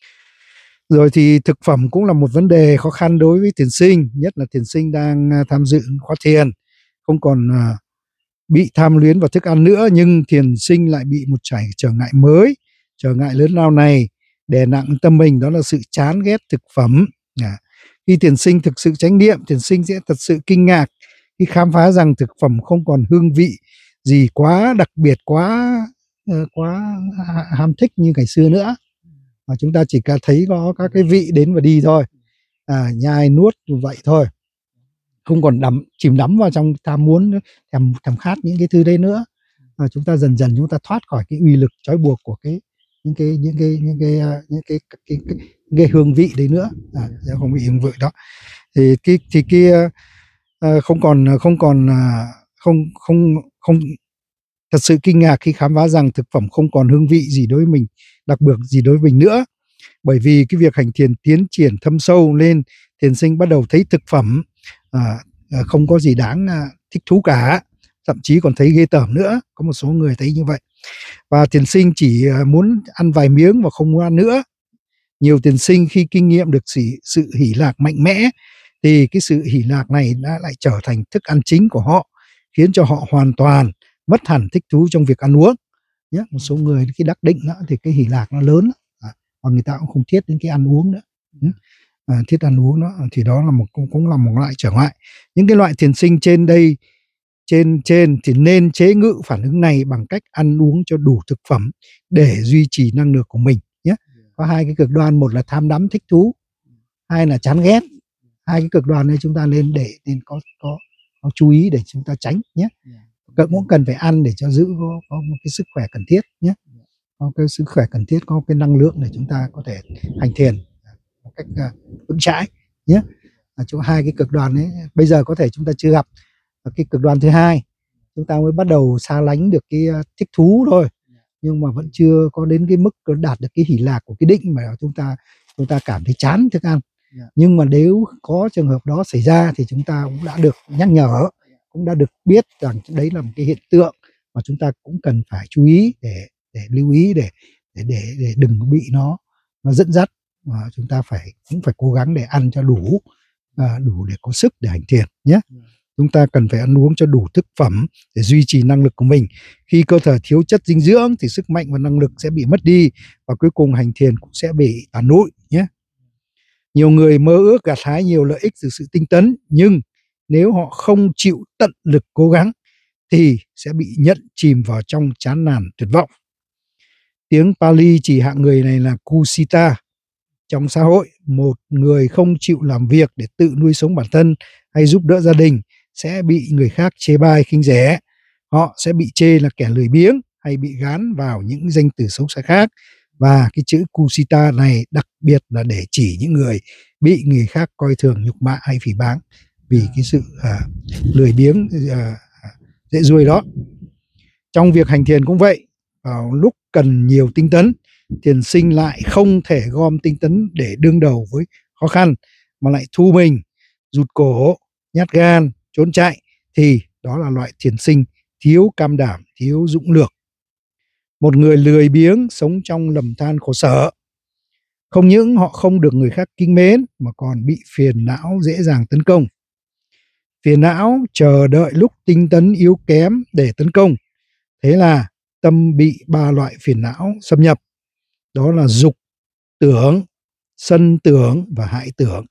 Rồi thì thực phẩm cũng là một vấn đề khó khăn đối với thiền sinh, nhất là thiền sinh đang tham dự khóa thiền, không còn uh, bị tham luyến vào thức ăn nữa, nhưng thiền sinh lại bị một chảy trở ngại mới, trở ngại lớn lao này đè nặng tâm mình, đó là sự chán ghét thực phẩm. À, khi thiền sinh thực sự chánh niệm, thiền sinh sẽ thật sự kinh ngạc khi khám phá rằng thực phẩm không còn hương vị gì quá đặc biệt, quá uh, quá ham thích như ngày xưa nữa, mà chúng ta chỉ cả thấy có các cái vị đến và đi thôi, à, nhai nuốt vậy thôi, không còn đắm chìm đắm vào trong tham muốn, thèm thèm khát những cái thứ đấy nữa. À, chúng ta dần dần chúng ta thoát khỏi cái uy lực trói buộc của cái những cái những cái những cái những cái cái, cái, cái, cái hương vị đấy nữa, à, không bị hương vị đó. Thì cái thì kia à, không còn không còn à, không không không thật sự kinh ngạc khi khám phá rằng thực phẩm không còn hương vị gì đối với mình, đặc biệt gì đối với mình nữa. Bởi vì cái việc hành thiền tiến triển thâm sâu lên, thiền sinh bắt đầu thấy thực phẩm à, không có gì đáng à, thích thú cả, thậm chí còn thấy ghê tởm nữa. Có một số người thấy như vậy, và thiền sinh chỉ muốn ăn vài miếng và không muốn ăn nữa. Nhiều thiền sinh khi kinh nghiệm được sự, sự hỷ lạc mạnh mẽ thì cái sự hỷ lạc này đã lại trở thành thức ăn chính của họ, khiến cho họ hoàn toàn mất hẳn thích thú trong việc ăn uống nhé. Một số người khi đắc định đó, thì cái hỷ lạc nó lớn à, và người ta cũng không thiết đến cái ăn uống nữa. À, thiết ăn uống đó thì đó là một cũng, cũng là một loại trở ngại. Những cái loại thiền sinh trên đây trên trên thì nên chế ngự phản ứng này bằng cách ăn uống cho đủ thực phẩm để duy trì năng lượng của mình nhé. Có hai cái cực đoan, một là tham đắm thích thú, hai là chán ghét. Hai cái cực đoan này chúng ta nên để nên có có có chú ý để chúng ta tránh nhé. Cũng cần phải ăn để cho giữ có, có một cái sức khỏe cần thiết nhé, có cái sức khỏe cần thiết, có cái năng lượng để chúng ta có thể hành thiền một cách uh, vững chãi nhé. À, chỗ hai cái cực đoan ấy bây giờ có thể chúng ta chưa gặp. Và cái cực đoan thứ hai chúng ta mới bắt đầu xa lánh được cái uh, thích thú thôi, nhưng mà vẫn chưa có đến cái mức đạt được cái hỷ lạc của cái định mà chúng ta chúng ta cảm thấy chán thức ăn. Nhưng mà nếu có trường hợp đó xảy ra thì chúng ta cũng đã được nhắc nhở, cũng đã được biết rằng đấy là một cái hiện tượng mà chúng ta cũng cần phải chú ý để để lưu ý để để để, để đừng bị nó nó dẫn dắt, mà chúng ta phải cũng phải cố gắng để ăn cho đủ à, đủ để có sức để hành thiền nhé. Chúng ta cần phải ăn uống cho đủ thực phẩm để duy trì năng lực của mình. Khi cơ thể thiếu chất dinh dưỡng thì sức mạnh và năng lực sẽ bị mất đi, và cuối cùng hành thiền cũng sẽ bị tàn lụi nhé. Nhiều người mơ ước gặt hái nhiều lợi ích từ sự tinh tấn, nhưng nếu họ không chịu tận lực cố gắng thì sẽ bị nhận chìm vào trong chán nản tuyệt vọng. Tiếng Pali chỉ hạng người này là Kusita. Trong xã hội, một người không chịu làm việc để tự nuôi sống bản thân hay giúp đỡ gia đình sẽ bị người khác chê bai khinh rẻ. Họ sẽ bị chê là kẻ lười biếng hay bị gán vào những danh từ xấu xa khác. Và cái chữ Kusita này đặc biệt là để chỉ những người bị người khác coi thường, nhục mạ hay phỉ báng vì cái sự à, lười biếng à, dễ ruồi đó. Trong việc hành thiền cũng vậy, vào lúc cần nhiều tinh tấn, thiền sinh lại không thể gom tinh tấn để đương đầu với khó khăn, mà lại thu mình, rụt cổ, nhát gan, trốn chạy, thì đó là loại thiền sinh thiếu cam đảm, thiếu dũng lược. Một người lười biếng sống trong lầm than khổ sở, không những họ không được người khác kính mến mà còn bị phiền não dễ dàng tấn công. Phiền não chờ đợi lúc tinh tấn yếu kém để tấn công. Thế là tâm bị ba loại phiền não xâm nhập. Đó là dục tưởng, sân tưởng và hại tưởng.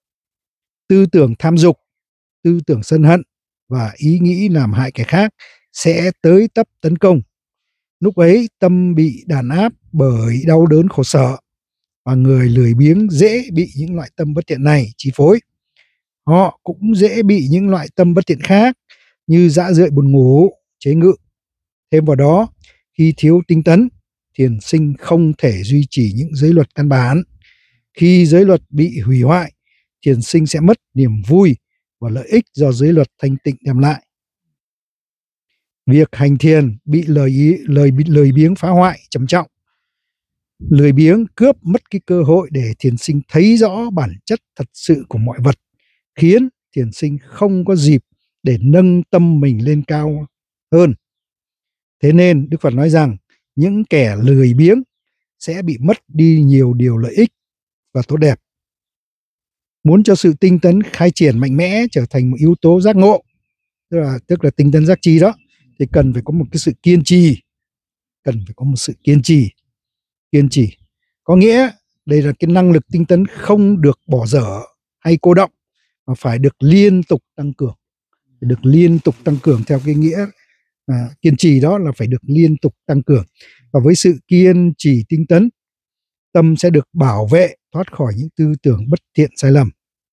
Tư tưởng tham dục, tư tưởng sân hận và ý nghĩ làm hại kẻ khác sẽ tới tấp tấn công. Lúc ấy tâm bị đàn áp bởi đau đớn khổ sở, và người lười biếng dễ bị những loại tâm bất thiện này chi phối. Họ cũng dễ bị những loại tâm bất thiện khác như dã rượi buồn ngủ, chế ngự. Thêm vào đó, khi thiếu tinh tấn, thiền sinh không thể duy trì những giới luật căn bản. Khi giới luật bị hủy hoại, thiền sinh sẽ mất niềm vui và lợi ích do giới luật thanh tịnh đem lại. Việc hành thiền bị lời ý, lời lời biếng phá hoại trầm trọng. Lười biếng cướp mất cái cơ hội để thiền sinh thấy rõ bản chất thật sự của mọi vật, khiến thiền sinh không có dịp để nâng tâm mình lên cao hơn. Thế nên Đức Phật nói rằng những kẻ lười biếng sẽ bị mất đi nhiều điều lợi ích và tốt đẹp. Muốn cho sự tinh tấn khai triển mạnh mẽ trở thành một yếu tố giác ngộ, tức là, tức là tinh tấn giác chi đó, thì cần phải có một cái sự kiên trì. Cần phải có một sự kiên trì. Kiên trì có nghĩa đây là cái năng lực tinh tấn không được bỏ dở hay cô động, mà phải được liên tục tăng cường. Phải được liên tục tăng cường theo cái nghĩa à, kiên trì đó là phải được liên tục tăng cường. Và với sự kiên trì tinh tấn, tâm sẽ được bảo vệ thoát khỏi những tư tưởng bất thiện sai lầm.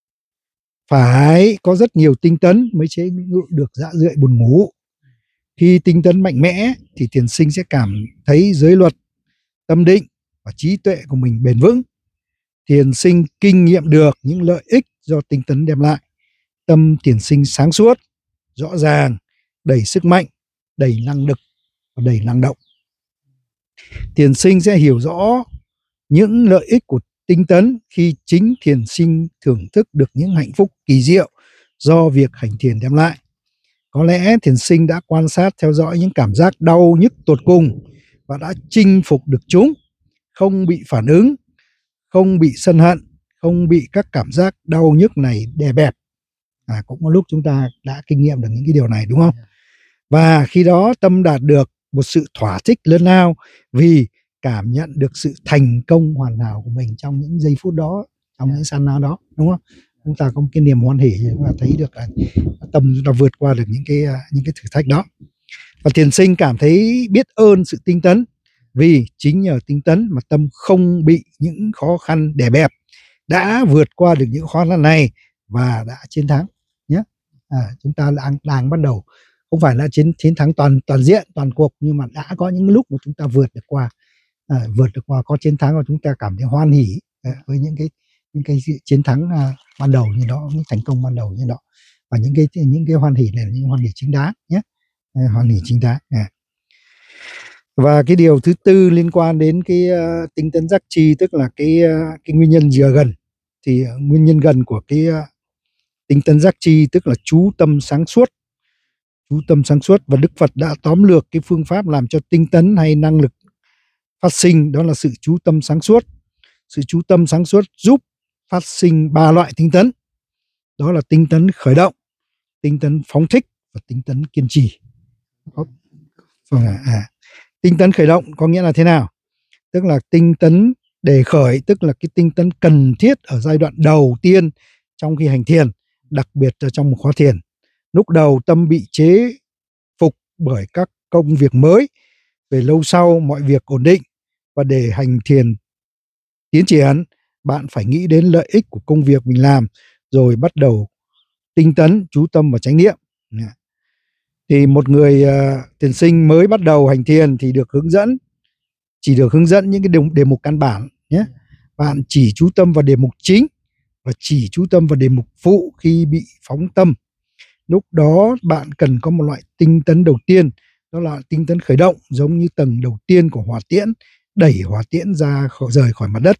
Phải có rất nhiều tinh tấn mới chế ngự được dã rượi buồn ngủ. Khi tinh tấn mạnh mẽ thì thiền sinh sẽ cảm thấy giới luật, tâm định và trí tuệ của mình bền vững. Thiền sinh kinh nghiệm được những lợi ích do tinh tấn đem lại. Tâm thiền sinh sáng suốt, rõ ràng, đầy sức mạnh, đầy năng lực và đầy năng động. Thiền sinh sẽ hiểu rõ những lợi ích của tinh tấn khi chính thiền sinh thưởng thức được những hạnh phúc kỳ diệu do việc hành thiền đem lại. Có lẽ thiền sinh đã quan sát theo dõi những cảm giác đau nhức tột cùng và đã chinh phục được chúng, không bị phản ứng, không bị sân hận, không bị các cảm giác đau nhức này đè bẹp. À, cũng có lúc chúng ta đã kinh nghiệm được những cái điều này, đúng không? Và khi đó tâm đạt được một sự thỏa thích lớn lao vì cảm nhận được sự thành công hoàn hảo của mình trong những giây phút đó, trong những sát na đó, đúng không? Chúng ta có một cái niềm hoan hỉ, chúng ta thấy được là tâm chúng ta vượt qua được những cái những cái thử thách đó. Và thiền sinh cảm thấy biết ơn sự tinh tấn vì chính nhờ tinh tấn mà tâm không bị những khó khăn đè bẹp, đã vượt qua được những khó khăn này và đã chiến thắng nhé. À, chúng ta đang đang bắt đầu, không phải là chiến chiến thắng toàn toàn diện toàn cuộc, nhưng mà đã có những lúc mà chúng ta vượt được qua, à, vượt được qua, có chiến thắng và chúng ta cảm thấy hoan hỉ à, với những cái những cái chiến thắng à, ban đầu như đó, những thành công ban đầu như đó, và những cái những cái hoan hỉ này là những hoan hỉ chính đáng nhé, à, hoan hỉ chính đáng. À. Và cái điều thứ tư liên quan đến cái uh, tinh tấn giác chi, tức là cái uh, cái nguyên nhân dựa gần, thì uh, nguyên nhân gần của cái uh, tinh tấn giác chi tức là chú tâm sáng suốt. Chú tâm sáng suốt, và Đức Phật đã tóm lược cái phương pháp làm cho tinh tấn hay năng lực phát sinh, đó là sự chú tâm sáng suốt. Sự chú tâm sáng suốt giúp phát sinh ba loại tinh tấn, đó là tinh tấn khởi động, tinh tấn phóng thích và tinh tấn kiên trì. À, tinh tấn khởi động có nghĩa là thế nào? Tức là tinh tấn đề khởi, tức là cái tinh tấn cần thiết ở giai đoạn đầu tiên trong khi hành thiền, đặc biệt là trong một khóa thiền. Lúc đầu tâm bị chế phục bởi các công việc mới, về lâu sau mọi việc ổn định, và để hành thiền tiến triển, bạn phải nghĩ đến lợi ích của công việc mình làm, rồi bắt đầu tinh tấn, chú tâm và chánh niệm. Thì một người uh, thiền sinh mới bắt đầu hành thiền thì được hướng dẫn, chỉ được hướng dẫn những cái đề, đề mục căn bản nhé. Bạn chỉ chú tâm vào đề mục chính và chỉ chú tâm vào đề mục phụ khi bị phóng tâm. Lúc đó bạn cần có một loại tinh tấn đầu tiên, đó là tinh tấn khởi động, giống như tầng đầu tiên của hỏa tiễn, đẩy hỏa tiễn ra khỏi, rời khỏi mặt đất.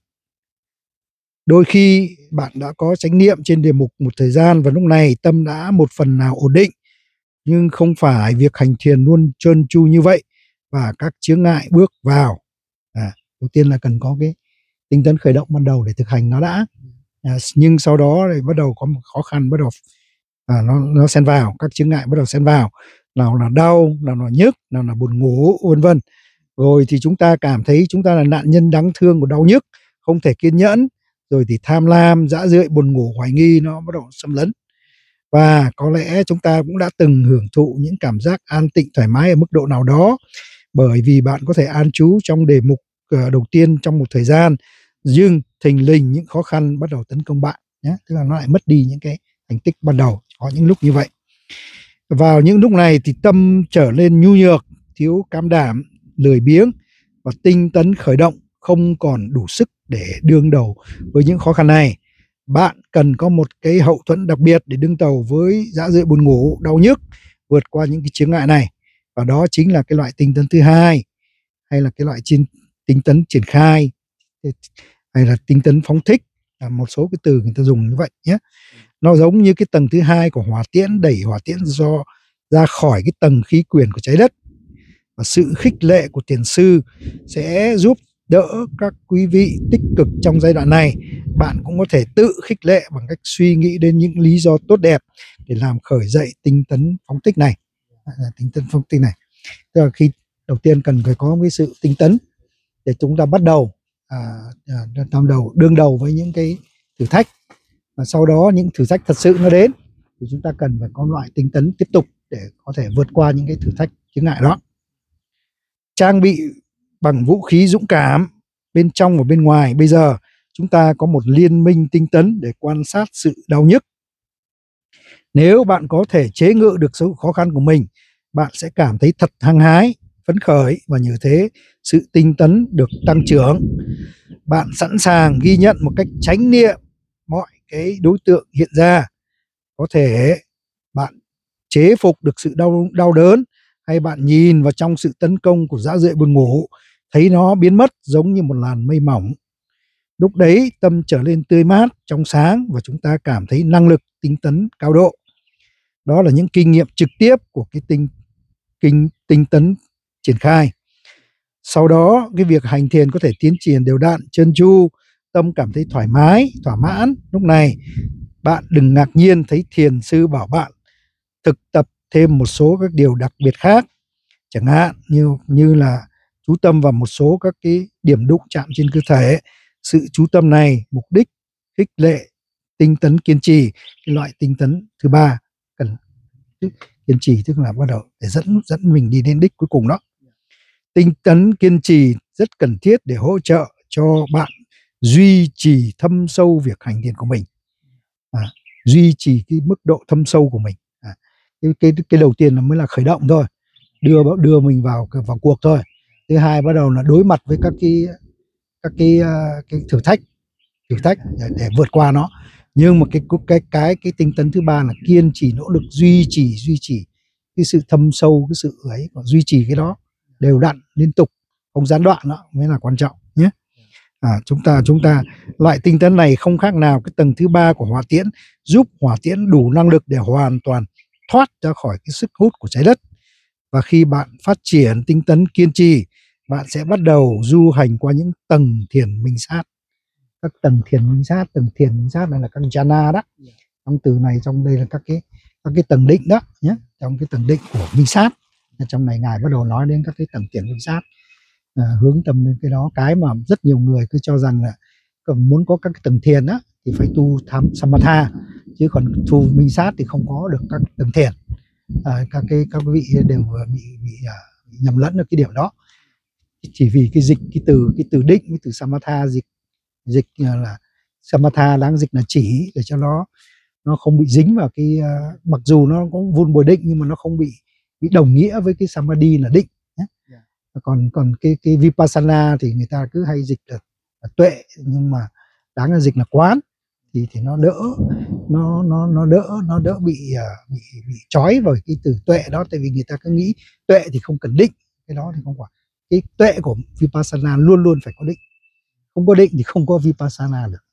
Đôi khi bạn đã có chánh niệm trên đề mục một thời gian và lúc này tâm đã một phần nào ổn định, nhưng không phải việc hành thiền luôn trơn tru như vậy và các chướng ngại bước vào. À, đầu tiên là cần có cái tinh tấn khởi động ban đầu để thực hành nó đã. À, nhưng sau đó thì bắt đầu có một khó khăn, bắt đầu à, nó nó xen vào, các chướng ngại bắt đầu xen vào, nào là đau, nào là nhức, nào là buồn ngủ, vân vân. Rồi thì chúng ta cảm thấy chúng ta là nạn nhân đáng thương của đau nhức, không thể kiên nhẫn, rồi thì tham lam, dã rượi, buồn ngủ, hoài nghi nó bắt đầu xâm lấn. Và có lẽ chúng ta cũng đã từng hưởng thụ những cảm giác an tịnh thoải mái ở mức độ nào đó, bởi vì bạn có thể an trú trong đề mục đầu tiên trong một thời gian, nhưng thình lình những khó khăn bắt đầu tấn công bạn nhé, tức là nó lại mất đi những cái thành tích ban đầu. Có những lúc như vậy. Vào những lúc này thì tâm trở nên nhu nhược, thiếu cam đảm, lười biếng, và tinh tấn khởi động không còn đủ sức để đương đầu với những khó khăn này. Bạn cần có một cái hậu thuẫn đặc biệt để đương đầu với dã rượi, buồn ngủ, đau nhức, vượt qua những cái chướng ngại này. Và đó chính là cái loại tinh tấn thứ hai, hay là cái loại tinh tấn triển khai, hay là tinh tấn phóng thích. À, một số cái từ người ta dùng như vậy nhé. Nó giống như cái tầng thứ hai của hỏa tiễn, đẩy hỏa tiễn do ra khỏi cái tầng khí quyển của trái đất. Và sự khích lệ của thiền sư sẽ giúp đỡ các quý vị tích cực trong giai đoạn này. Bạn cũng có thể tự khích lệ bằng cách suy nghĩ đến những lý do tốt đẹp để làm khởi dậy tinh tấn phóng thích này. Tinh tấn phóng thích này. Tức là khi đầu tiên cần phải có cái sự tinh tấn để chúng ta bắt đầu à, à, tam đầu đương đầu với những cái thử thách. Và sau đó những thử thách thật sự nó đến thì chúng ta cần phải có loại tinh tấn tiếp tục để có thể vượt qua những cái thử thách chướng ngại đó. Trang bị bằng vũ khí dũng cảm bên trong và bên ngoài. Bây giờ chúng ta có một liên minh tinh tấn để quan sát sự đau nhức. Nếu bạn có thể chế ngự được sự khó khăn của mình, bạn sẽ cảm thấy thật hăng hái, phấn khởi, và như thế sự tinh tấn được tăng trưởng. Bạn sẵn sàng ghi nhận một cách chánh niệm mọi cái đối tượng hiện ra. Có thể bạn chế phục được sự đau, đau đớn, hay bạn nhìn vào trong sự tấn công của dã rượi buồn ngủ, thấy nó biến mất giống như một làn mây mỏng. Lúc đấy tâm trở lên tươi mát, trong sáng, và chúng ta cảm thấy năng lực tinh tấn cao độ. Đó là những kinh nghiệm trực tiếp của cái tinh, kinh, tinh tấn triển khai. Sau đó cái việc hành thiền có thể tiến triển đều đặn, trơn tru, tâm cảm thấy thoải mái, thỏa mãn. Lúc này bạn đừng ngạc nhiên thấy thiền sư bảo bạn thực tập thêm một số các điều đặc biệt khác, chẳng hạn như như là chú tâm vào một số các cái điểm đụng chạm trên cơ thể. Sự chú tâm này mục đích khích lệ tinh tấn kiên trì, cái loại tinh tấn thứ ba cần kiên trì, tức là bắt đầu để dẫn dẫn mình đi đến đích cuối cùng đó. Tinh tấn kiên trì rất cần thiết để hỗ trợ cho bạn duy trì thâm sâu việc hành thiền của mình, à, duy trì cái mức độ thâm sâu của mình. À, cái, cái cái đầu tiên là mới là khởi động thôi, đưa đưa mình vào vào cuộc thôi. Thứ hai bắt đầu là đối mặt với các cái các cái cái thử thách thử thách để, để vượt qua nó. Nhưng mà cái cái cái cái tinh tấn thứ ba là kiên trì, nỗ lực duy trì duy trì cái sự thâm sâu, cái sự ấy, và duy trì cái đó đều đặn, liên tục, không gián đoạn, đó mới là quan trọng nhé. À, chúng ta chúng ta loại tinh tấn này không khác nào cái tầng thứ ba của hỏa tiễn, giúp hỏa tiễn đủ năng lực để hoàn toàn thoát ra khỏi cái sức hút của trái đất. Và khi bạn phát triển tinh tấn kiên trì, bạn sẽ bắt đầu du hành qua những tầng thiền minh sát. Các tầng thiền minh sát, tầng thiền minh sát này là các jhana đó. Trong từ này, trong đây là các cái các cái tầng định đó nhé. Trong cái tầng định của minh sát, trong này ngài bắt đầu nói đến các cái tầng thiền minh sát, à, hướng tâm đến cái đó. Cái mà rất nhiều người cứ cho rằng là muốn có các cái tầng thiền á thì phải tu tham samatha, chứ còn tu minh sát thì không có được các tầng thiền. À, các cái các vị đều bị, bị, bị nhầm lẫn ở cái điểm đó. Chỉ vì cái dịch cái từ cái từ định với từ samatha dịch dịch là samatha đáng dịch là chỉ, để cho nó nó không bị dính vào cái, uh, mặc dù nó cũng vun bồi định nhưng mà nó không bị bị đồng nghĩa với cái samadhi là định nhé. Yeah. Còn còn cái cái vipassana thì người ta cứ hay dịch là, là tuệ, nhưng mà đáng là dịch là quán, thì thì nó đỡ nó nó nó đỡ nó đỡ bị uh, bị bị trói vào cái từ tuệ đó. Tại vì người ta cứ nghĩ tuệ thì không cần định, cái đó thì không phải. Cái tuệ của vipassana luôn luôn phải có định, không có định thì không có vipassana được.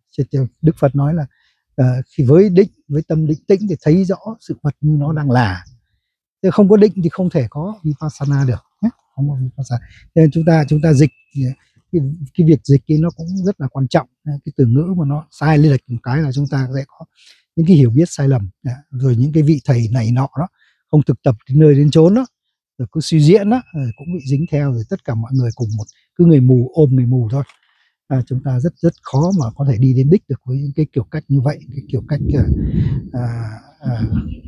Đức Phật nói là uh, khi với định, với tâm định tĩnh thì thấy rõ sự vật như nó đang là. Thế không có định thì không thể có vipassana được nhé. Không có vipassana. Nên chúng ta chúng ta dịch cái, cái việc dịch ấy nó cũng rất là quan trọng. Cái từ ngữ mà nó sai lệch một cái là chúng ta sẽ có những cái hiểu biết sai lầm. Rồi những cái vị thầy này nọ đó không thực tập đến nơi đến chốn đó, rồi cứ suy diễn đó, cũng bị dính theo, rồi tất cả mọi người cùng một cứ người mù ôm người mù thôi. À, chúng ta rất rất khó mà có thể đi đến đích được với những cái kiểu cách như vậy, cái kiểu cách à, à,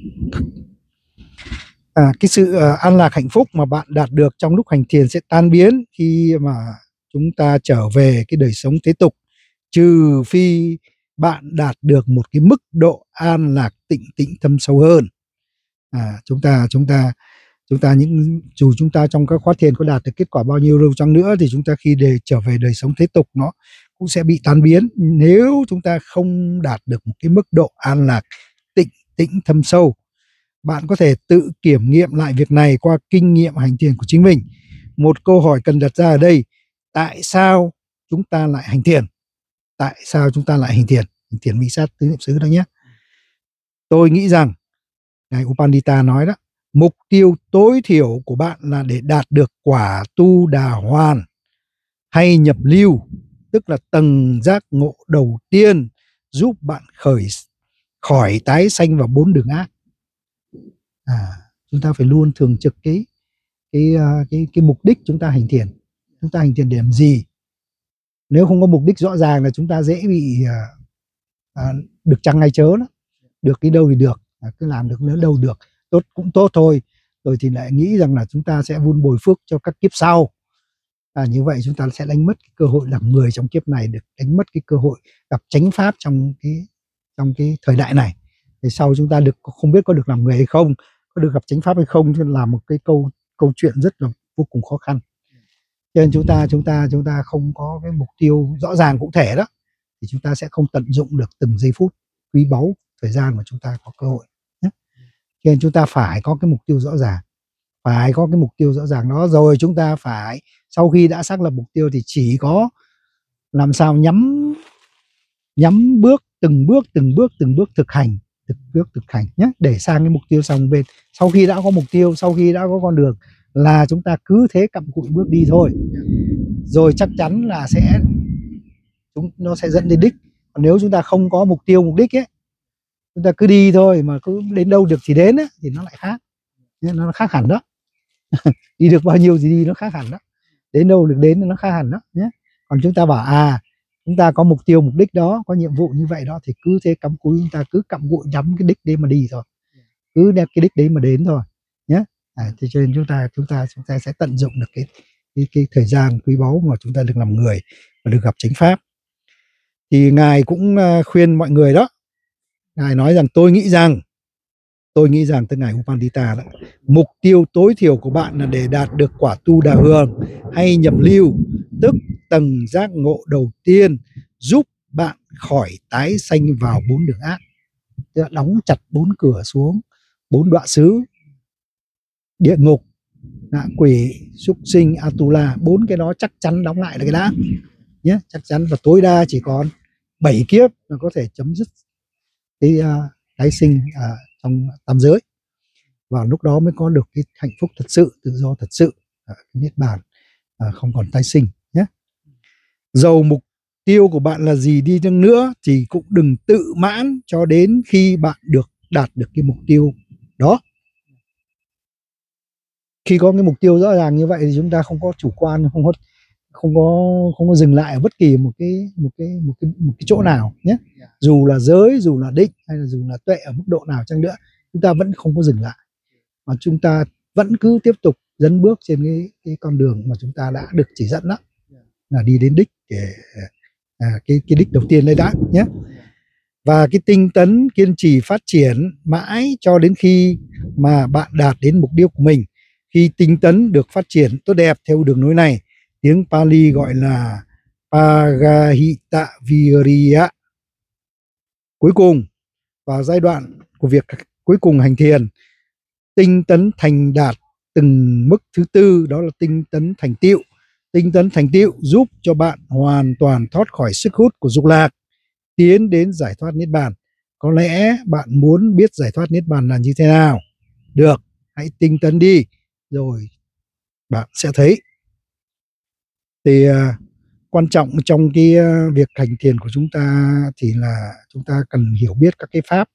à, cái sự à, an lạc hạnh phúc mà bạn đạt được trong lúc hành thiền sẽ tan biến khi mà chúng ta trở về cái đời sống thế tục, trừ phi bạn đạt được một cái mức độ an lạc tịnh tĩnh thâm sâu hơn. À, chúng ta chúng ta chúng ta những dù chúng ta trong các khóa thiền có đạt được kết quả bao nhiêu đâu chăng nữa thì chúng ta khi để trở về đời sống thế tục nó cũng sẽ bị tan biến nếu chúng ta không đạt được một cái mức độ an lạc tịnh tĩnh thâm sâu. Bạn có thể tự kiểm nghiệm lại việc này qua kinh nghiệm hành thiền của chính mình. Một câu hỏi cần đặt ra ở đây: tại sao chúng ta lại hành thiền? Tại sao chúng ta lại hành thiền? Hành thiền minh sát tứ niệm xứ đó nhé. Tôi nghĩ rằng ngài U Pandita nói đó, mục tiêu tối thiểu của bạn là để đạt được quả tu đà hoàn hay nhập lưu, tức là tầng giác ngộ đầu tiên giúp bạn khởi khỏi tái sanh vào bốn đường ác. À, chúng ta phải luôn thường trực cái cái cái cái mục đích chúng ta hành thiền. Chúng ta hành thiền để làm gì? Nếu không có mục đích rõ ràng là chúng ta dễ bị à, à, được chăng hay chớ đó. Được cái đâu thì được, à, cứ làm được nếu đâu được tốt cũng tốt thôi. rồi thì lại nghĩ rằng là chúng ta sẽ vun bồi phước cho các kiếp sau. À, như vậy chúng ta sẽ đánh mất cái cơ hội làm người trong kiếp này, được đánh mất cái cơ hội gặp chánh pháp trong cái trong cái thời đại này. Thì sau chúng ta được không biết có được làm người hay không, có được gặp chánh pháp hay không, thì là một cái câu câu chuyện rất là vô cùng khó khăn. Cho nên chúng ta chúng ta chúng ta không có cái mục tiêu rõ ràng cụ thể đó, thì chúng ta sẽ không tận dụng được từng giây phút quý báu thời gian mà chúng ta có cơ hội nhé. Cho nên chúng ta phải có cái mục tiêu rõ ràng, phải có cái mục tiêu rõ ràng đó, rồi chúng ta phải sau khi đã xác lập mục tiêu thì chỉ có làm sao nhắm nhắm bước từng bước từng bước từng bước thực hành, từng bước thực hành nhé, để sang cái mục tiêu sang bên. Sau khi đã có mục tiêu, sau khi đã có con đường, là chúng ta cứ thế cặm cụi bước đi thôi, rồi chắc chắn là sẽ chúng nó sẽ dẫn đến đích. Còn nếu chúng ta không có mục tiêu mục đích ấy, chúng ta cứ đi thôi mà cứ đến đâu được thì đến ấy, thì nó lại khác, nó khác hẳn đó. Đi được bao nhiêu thì đi, nó khác hẳn đó. Đến đâu được đến nó khác hẳn đó nhé. Còn chúng ta bảo à chúng ta có mục tiêu mục đích đó, có nhiệm vụ như vậy đó, thì cứ thế cắm cúi, chúng ta cứ cặm cụi nhắm cái đích đấy mà đi thôi, cứ đem cái đích đấy mà đến thôi nhé. À, thì cho nên chúng ta chúng ta chúng ta sẽ tận dụng được cái cái, cái thời gian quý báu mà chúng ta được làm người và được gặp chánh pháp. Thì ngài cũng khuyên mọi người đó, ngài nói rằng tôi nghĩ rằng tôi nghĩ rằng từ ngài Upandita đó, mục tiêu tối thiểu của bạn là để đạt được quả tu đà hương hay nhập lưu, tức tầng giác ngộ đầu tiên, giúp bạn khỏi tái sanh vào bốn đường ác, tức là đóng chặt bốn cửa xuống, bốn đọa xứ, địa ngục, ngạ quỷ, súc sinh, Atula, bốn cái đó chắc chắn đóng lại là cái đã nhé, chắc chắn. Và tối đa chỉ còn bảy kiếp là có thể chấm dứt cái uh, tái sinh uh, trong tam giới, và lúc đó mới có được cái hạnh phúc thật sự, tự do thật sự, uh, niết bàn, uh, không còn tái sinh nhé. Dầu mục tiêu của bạn là gì đi chăng nữa thì cũng đừng tự mãn cho đến khi bạn được đạt được cái mục tiêu đó. Khi có cái mục tiêu rõ ràng như vậy thì chúng ta không có chủ quan, không có không có không có dừng lại ở bất kỳ một cái một cái một cái một cái chỗ nào nhé. Dù là giới, dù là định, hay là dù là tuệ ở mức độ nào chăng nữa, chúng ta vẫn không có dừng lại, mà chúng ta vẫn cứ tiếp tục dấn bước trên cái cái con đường mà chúng ta đã được chỉ dẫn đó, là đi đến đích, để à, cái cái đích đầu tiên đây đã nhé. Và cái tinh tấn kiên trì phát triển mãi cho đến khi mà bạn đạt đến mục tiêu của mình. Khi tinh tấn được phát triển tốt đẹp theo đường lối này, tiếng Pali gọi là Pagahita Virya. Cuối cùng, vào giai đoạn của việc cuối cùng hành thiền, tinh tấn thành đạt từng mức thứ tư, đó là tinh tấn thành tựu. Tinh tấn thành tựu giúp cho bạn hoàn toàn thoát khỏi sức hút của dục lạc, tiến đến giải thoát niết bàn. Có lẽ bạn muốn biết giải thoát niết bàn là như thế nào? Được, hãy tinh tấn đi, rồi bạn sẽ thấy. Thì uh, quan trọng trong cái uh, việc hành thiền của chúng ta thì là chúng ta cần hiểu biết các cái pháp,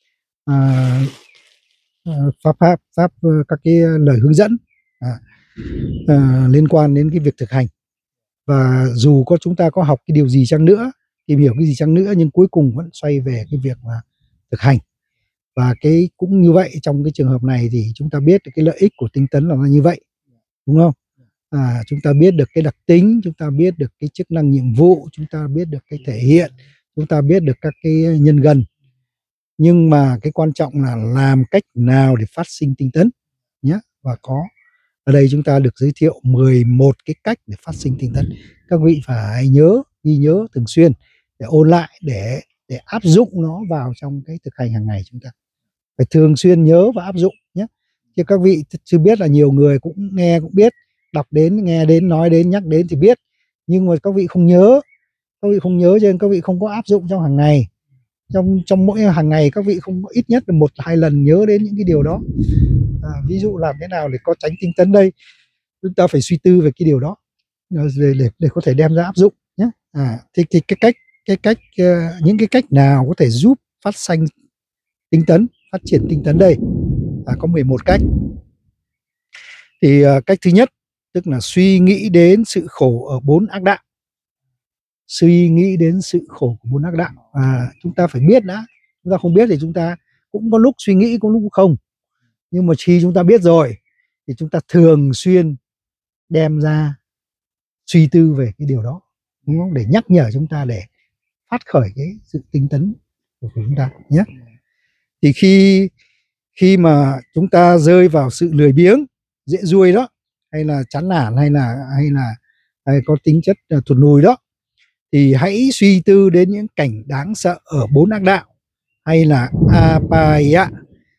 uh, uh, pháp pháp pháp uh, các cái lời hướng dẫn uh, uh, liên quan đến cái việc thực hành. Và dù có chúng ta có học cái điều gì chăng nữa, tìm hiểu cái gì chăng nữa, nhưng cuối cùng vẫn xoay về cái việc là thực hành. Và cái cũng như vậy, trong cái trường hợp này thì chúng ta biết cái lợi ích của tinh tấn là như vậy, đúng không? À, chúng ta biết được cái đặc tính, chúng ta biết được cái chức năng nhiệm vụ, chúng ta biết được cái thể hiện, chúng ta biết được các cái nhân gần. Nhưng mà cái quan trọng là làm cách nào để phát sinh tinh tấn nhé. Và có ở đây chúng ta được giới thiệu mười một cái cách để phát sinh tinh tấn. Các vị phải nhớ, ghi nhớ thường xuyên để ôn lại, để để áp dụng nó vào trong cái thực hành hàng ngày. Chúng ta phải thường xuyên nhớ và áp dụng nhé. Chứ các vị chưa biết là nhiều người cũng nghe cũng biết, đọc đến, nghe đến, nói đến, nhắc đến thì biết, nhưng mà các vị không nhớ, các vị không nhớ cho nên các vị không có áp dụng trong hàng ngày. Trong trong mỗi hàng ngày các vị không có ít nhất là một hai lần nhớ đến những cái điều đó. À, ví dụ làm thế nào để có tránh tinh tấn đây, chúng ta phải suy tư về cái điều đó để để, để có thể đem ra áp dụng nhé. À, thì, thì cái cách cái cách uh, những cái cách nào có thể giúp phát sinh tinh tấn, phát triển tinh tấn đây? À, có mười một cách. Thì uh, cách thứ nhất tức là suy nghĩ đến sự khổ ở bốn ác đạo. Suy nghĩ đến sự khổ của bốn ác đạo. À, chúng ta phải biết đã. Chúng ta không biết thì chúng ta cũng có lúc suy nghĩ, có lúc không. Nhưng mà khi chúng ta biết rồi thì chúng ta thường xuyên đem ra suy tư về cái điều đó, đúng không? Để nhắc nhở chúng ta, để phát khởi cái sự tinh tấn của chúng ta nhé. Thì khi khi mà chúng ta rơi vào sự lười biếng, dễ ruồi đó, hay là chán nản, hay là hay là hay có tính chất thụt lùi đó, thì hãy suy tư đến những cảnh đáng sợ ở bốn ác đạo, hay là apaya.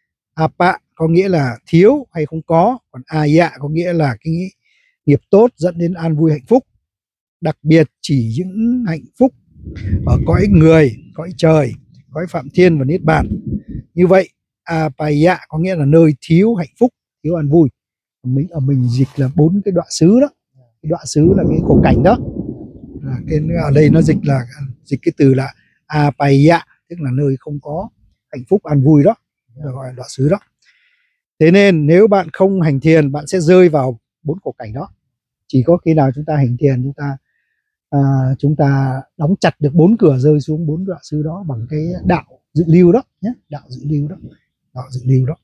Apa có nghĩa là thiếu hay không có, còn aya có nghĩa là cái nghiệp tốt dẫn đến an vui hạnh phúc, đặc biệt chỉ những hạnh phúc ở cõi người, cõi trời, cõi phạm thiên và niết bàn. Như vậy apaya có nghĩa là nơi thiếu hạnh phúc, thiếu an vui. Mình ở mình dịch là bốn cái đọa xứ đó. Cái đọa xứ là cái khổ cảnh đó. À, cái, ở đây nó dịch là dịch cái từ là apaya, tức là nơi không có hạnh phúc an vui đó, được gọi là đọa xứ đó. Thế nên nếu bạn không hành thiền, bạn sẽ rơi vào bốn khổ cảnh đó. Chỉ có khi nào chúng ta hành thiền, chúng ta à, chúng ta đóng chặt được bốn cửa, rơi xuống bốn đọa xứ đó bằng cái đạo dự lưu đó nhé, đạo dự lưu đó, đạo dự lưu đó.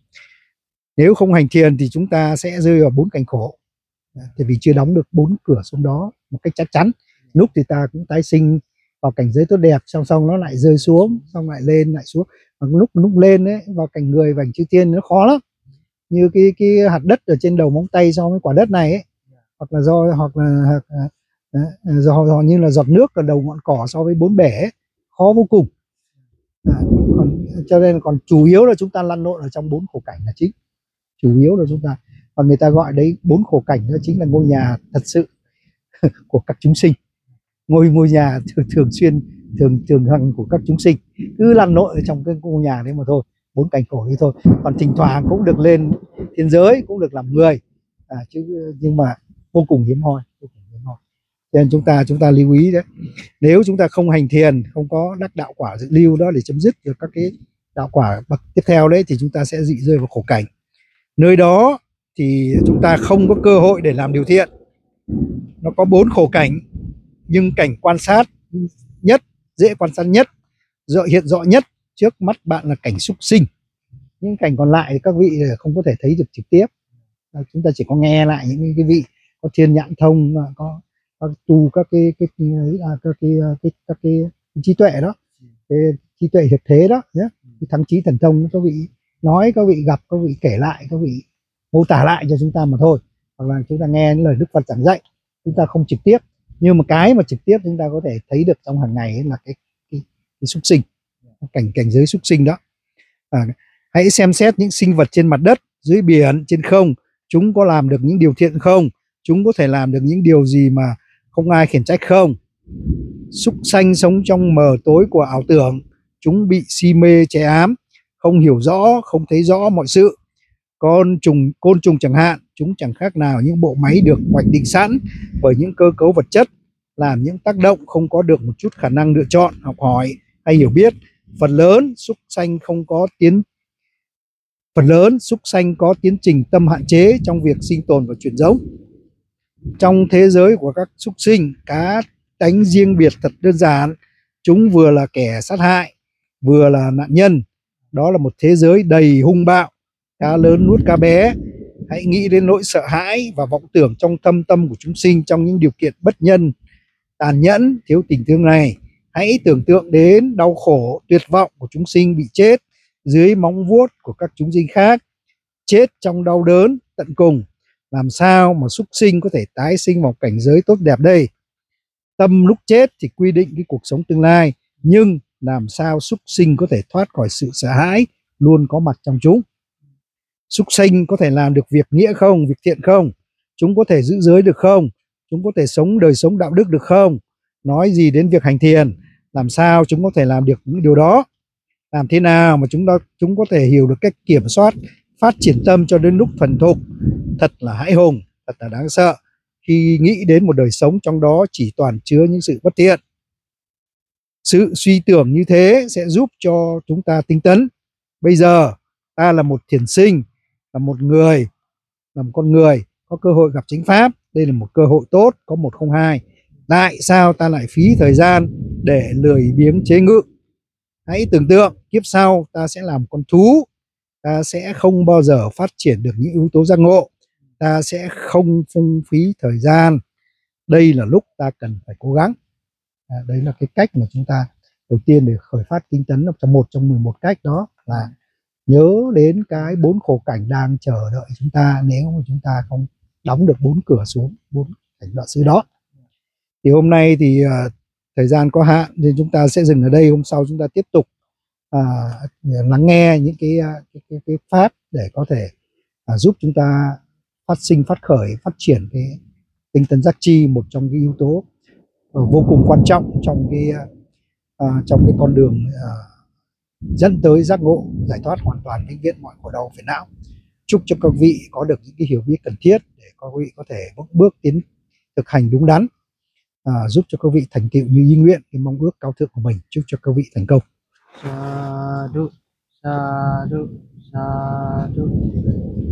Nếu không hành thiền thì chúng ta sẽ rơi vào bốn cảnh khổ, tại vì chưa đóng được bốn cửa xuống đó một cách chắc chắn. Lúc thì ta cũng tái sinh vào cảnh giới tốt đẹp, song song nó lại rơi xuống, xong lại lên lại xuống. Và lúc lúc lên ấy, vào cảnh người và cảnh chư thiên nó khó lắm, như cái cái hạt đất ở trên đầu móng tay so với quả đất này ấy, hoặc là do hoặc là hoặc, à, do, do như là giọt nước ở đầu ngọn cỏ so với bốn bể ấy, khó vô cùng. À, còn, cho nên còn chủ yếu là chúng ta lăn lộn ở trong bốn khổ cảnh là chính, chủ yếu là chúng ta, và người ta gọi đấy bốn khổ cảnh đó chính là ngôi nhà thật sự của các chúng sinh, ngôi ngôi nhà thường, thường xuyên thường thường hằng của các chúng sinh, cứ lăn lộn ở trong cái ngôi nhà đấy mà thôi, bốn cảnh khổ đấy thôi. Còn thỉnh thoảng cũng được lên thiên giới, cũng được làm người, à, chứ nhưng mà vô cùng hiếm hoi, vô cùng hiếm hoi. Cho nên chúng ta chúng ta lưu ý đấy, nếu chúng ta không hành thiền, không có đắc đạo quả dự lưu đó để chấm dứt được các cái đạo quả bậc tiếp theo đấy, thì chúng ta sẽ dị rơi vào khổ cảnh. Nơi đó thì chúng ta không có cơ hội để làm điều thiện. Nó có bốn khổ cảnh, nhưng cảnh quan sát nhất, dễ quan sát nhất, rõ hiện rõ nhất trước mắt bạn là cảnh súc sinh. Những cảnh còn lại thì các vị không có thể thấy được trực tiếp, chúng ta chỉ có nghe lại những cái vị có thiên nhãn thông, có, có tu các cái cái, à, các, cái, cái các cái trí tuệ đó, cái trí tuệ hiệp thế đó nhé, cái thắng trí thần thông, các vị nói, các vị gặp, các vị kể lại, các vị mô tả lại cho chúng ta mà thôi, hoặc là chúng ta nghe những lời Đức Phật giảng dạy, chúng ta không trực tiếp. Nhưng mà cái mà trực tiếp chúng ta có thể thấy được trong hàng ngày ấy là cái, cái, cái súc sinh, cảnh cảnh giới súc sinh đó. À, hãy xem xét những sinh vật trên mặt đất, dưới biển, trên không, chúng có làm được những điều thiện không, chúng có thể làm được những điều gì mà không ai khiển trách không. Súc sanh sống trong mờ tối của ảo tưởng, chúng bị si mê che ám, không hiểu rõ, không thấy rõ mọi sự. Con trùng, côn trùng chẳng hạn, chúng chẳng khác nào những bộ máy được hoạch định sẵn bởi những cơ cấu vật chất, làm những tác động không có được một chút khả năng lựa chọn, học hỏi hay hiểu biết. Phần lớn súc sanh không có tiến phần lớn súc sanh có tiến trình tâm hạn chế trong việc sinh tồn và truyền giống. Trong thế giới của các súc sinh, cá tánh riêng biệt thật đơn giản, chúng vừa là kẻ sát hại, vừa là nạn nhân. Đó là một thế giới đầy hung bạo, cá lớn nuốt cá bé. Hãy nghĩ đến nỗi sợ hãi và vọng tưởng trong thâm tâm của chúng sinh trong những điều kiện bất nhân, tàn nhẫn, thiếu tình thương này. Hãy tưởng tượng đến đau khổ, tuyệt vọng của chúng sinh bị chết dưới móng vuốt của các chúng sinh khác, chết trong đau đớn tận cùng. Làm sao mà súc sinh có thể tái sinh vào cảnh giới tốt đẹp đây? Tâm lúc chết thì quy định cái cuộc sống tương lai, nhưng làm sao súc sinh có thể thoát khỏi sự sợ hãi luôn có mặt trong chúng? Súc sinh có thể làm được việc nghĩa không, việc thiện không? Chúng có thể giữ giới được không? Chúng có thể sống đời sống đạo đức được không? Nói gì đến việc hành thiền? Làm sao chúng có thể làm được những điều đó? Làm thế nào mà chúng, đó, chúng có thể hiểu được cách kiểm soát, phát triển tâm cho đến lúc thuần thục? Thật là hãi hùng, thật là đáng sợ khi nghĩ đến một đời sống trong đó chỉ toàn chứa những sự bất thiện. Sự suy tưởng như thế sẽ giúp cho chúng ta tinh tấn. Bây giờ ta là một thiền sinh, là một người, là một con người có cơ hội gặp chánh pháp. Đây là một cơ hội tốt, có một không hai. Tại sao ta lại phí thời gian để lười biếng chế ngự? Hãy tưởng tượng kiếp sau ta sẽ làm con thú, ta sẽ không bao giờ phát triển được những yếu tố giác ngộ, ta sẽ không phung phí thời gian. Đây là lúc ta cần phải cố gắng. À, đấy là cái cách mà chúng ta đầu tiên để khởi phát tinh tấn, trong một trong mười một cách đó là nhớ đến cái bốn khổ cảnh đang chờ đợi chúng ta nếu mà chúng ta không đóng được bốn cửa xuống, bốn cảnh đoạn xứ đó. Thì hôm nay thì uh, thời gian có hạn nên chúng ta sẽ dừng ở đây. Hôm sau chúng ta tiếp tục uh, lắng nghe những cái, uh, cái, cái, cái pháp để có thể uh, giúp chúng ta phát sinh, phát khởi, phát triển cái tinh tấn giác chi, một trong cái yếu tố uh, vô cùng quan trọng trong cái uh, trong cái con đường uh, dẫn tới giác ngộ, giải thoát hoàn toàn vĩnh viễn mọi khổ đau phiền não. Chúc cho các vị có được những cái hiểu biết cần thiết để các vị có thể bước bước tiến thực hành đúng đắn, à, giúp cho các vị thành tựu như ý nguyện, cái mong ước cao thượng của mình. Chúc cho các vị thành công. Sadhu, sadhu, sadhu.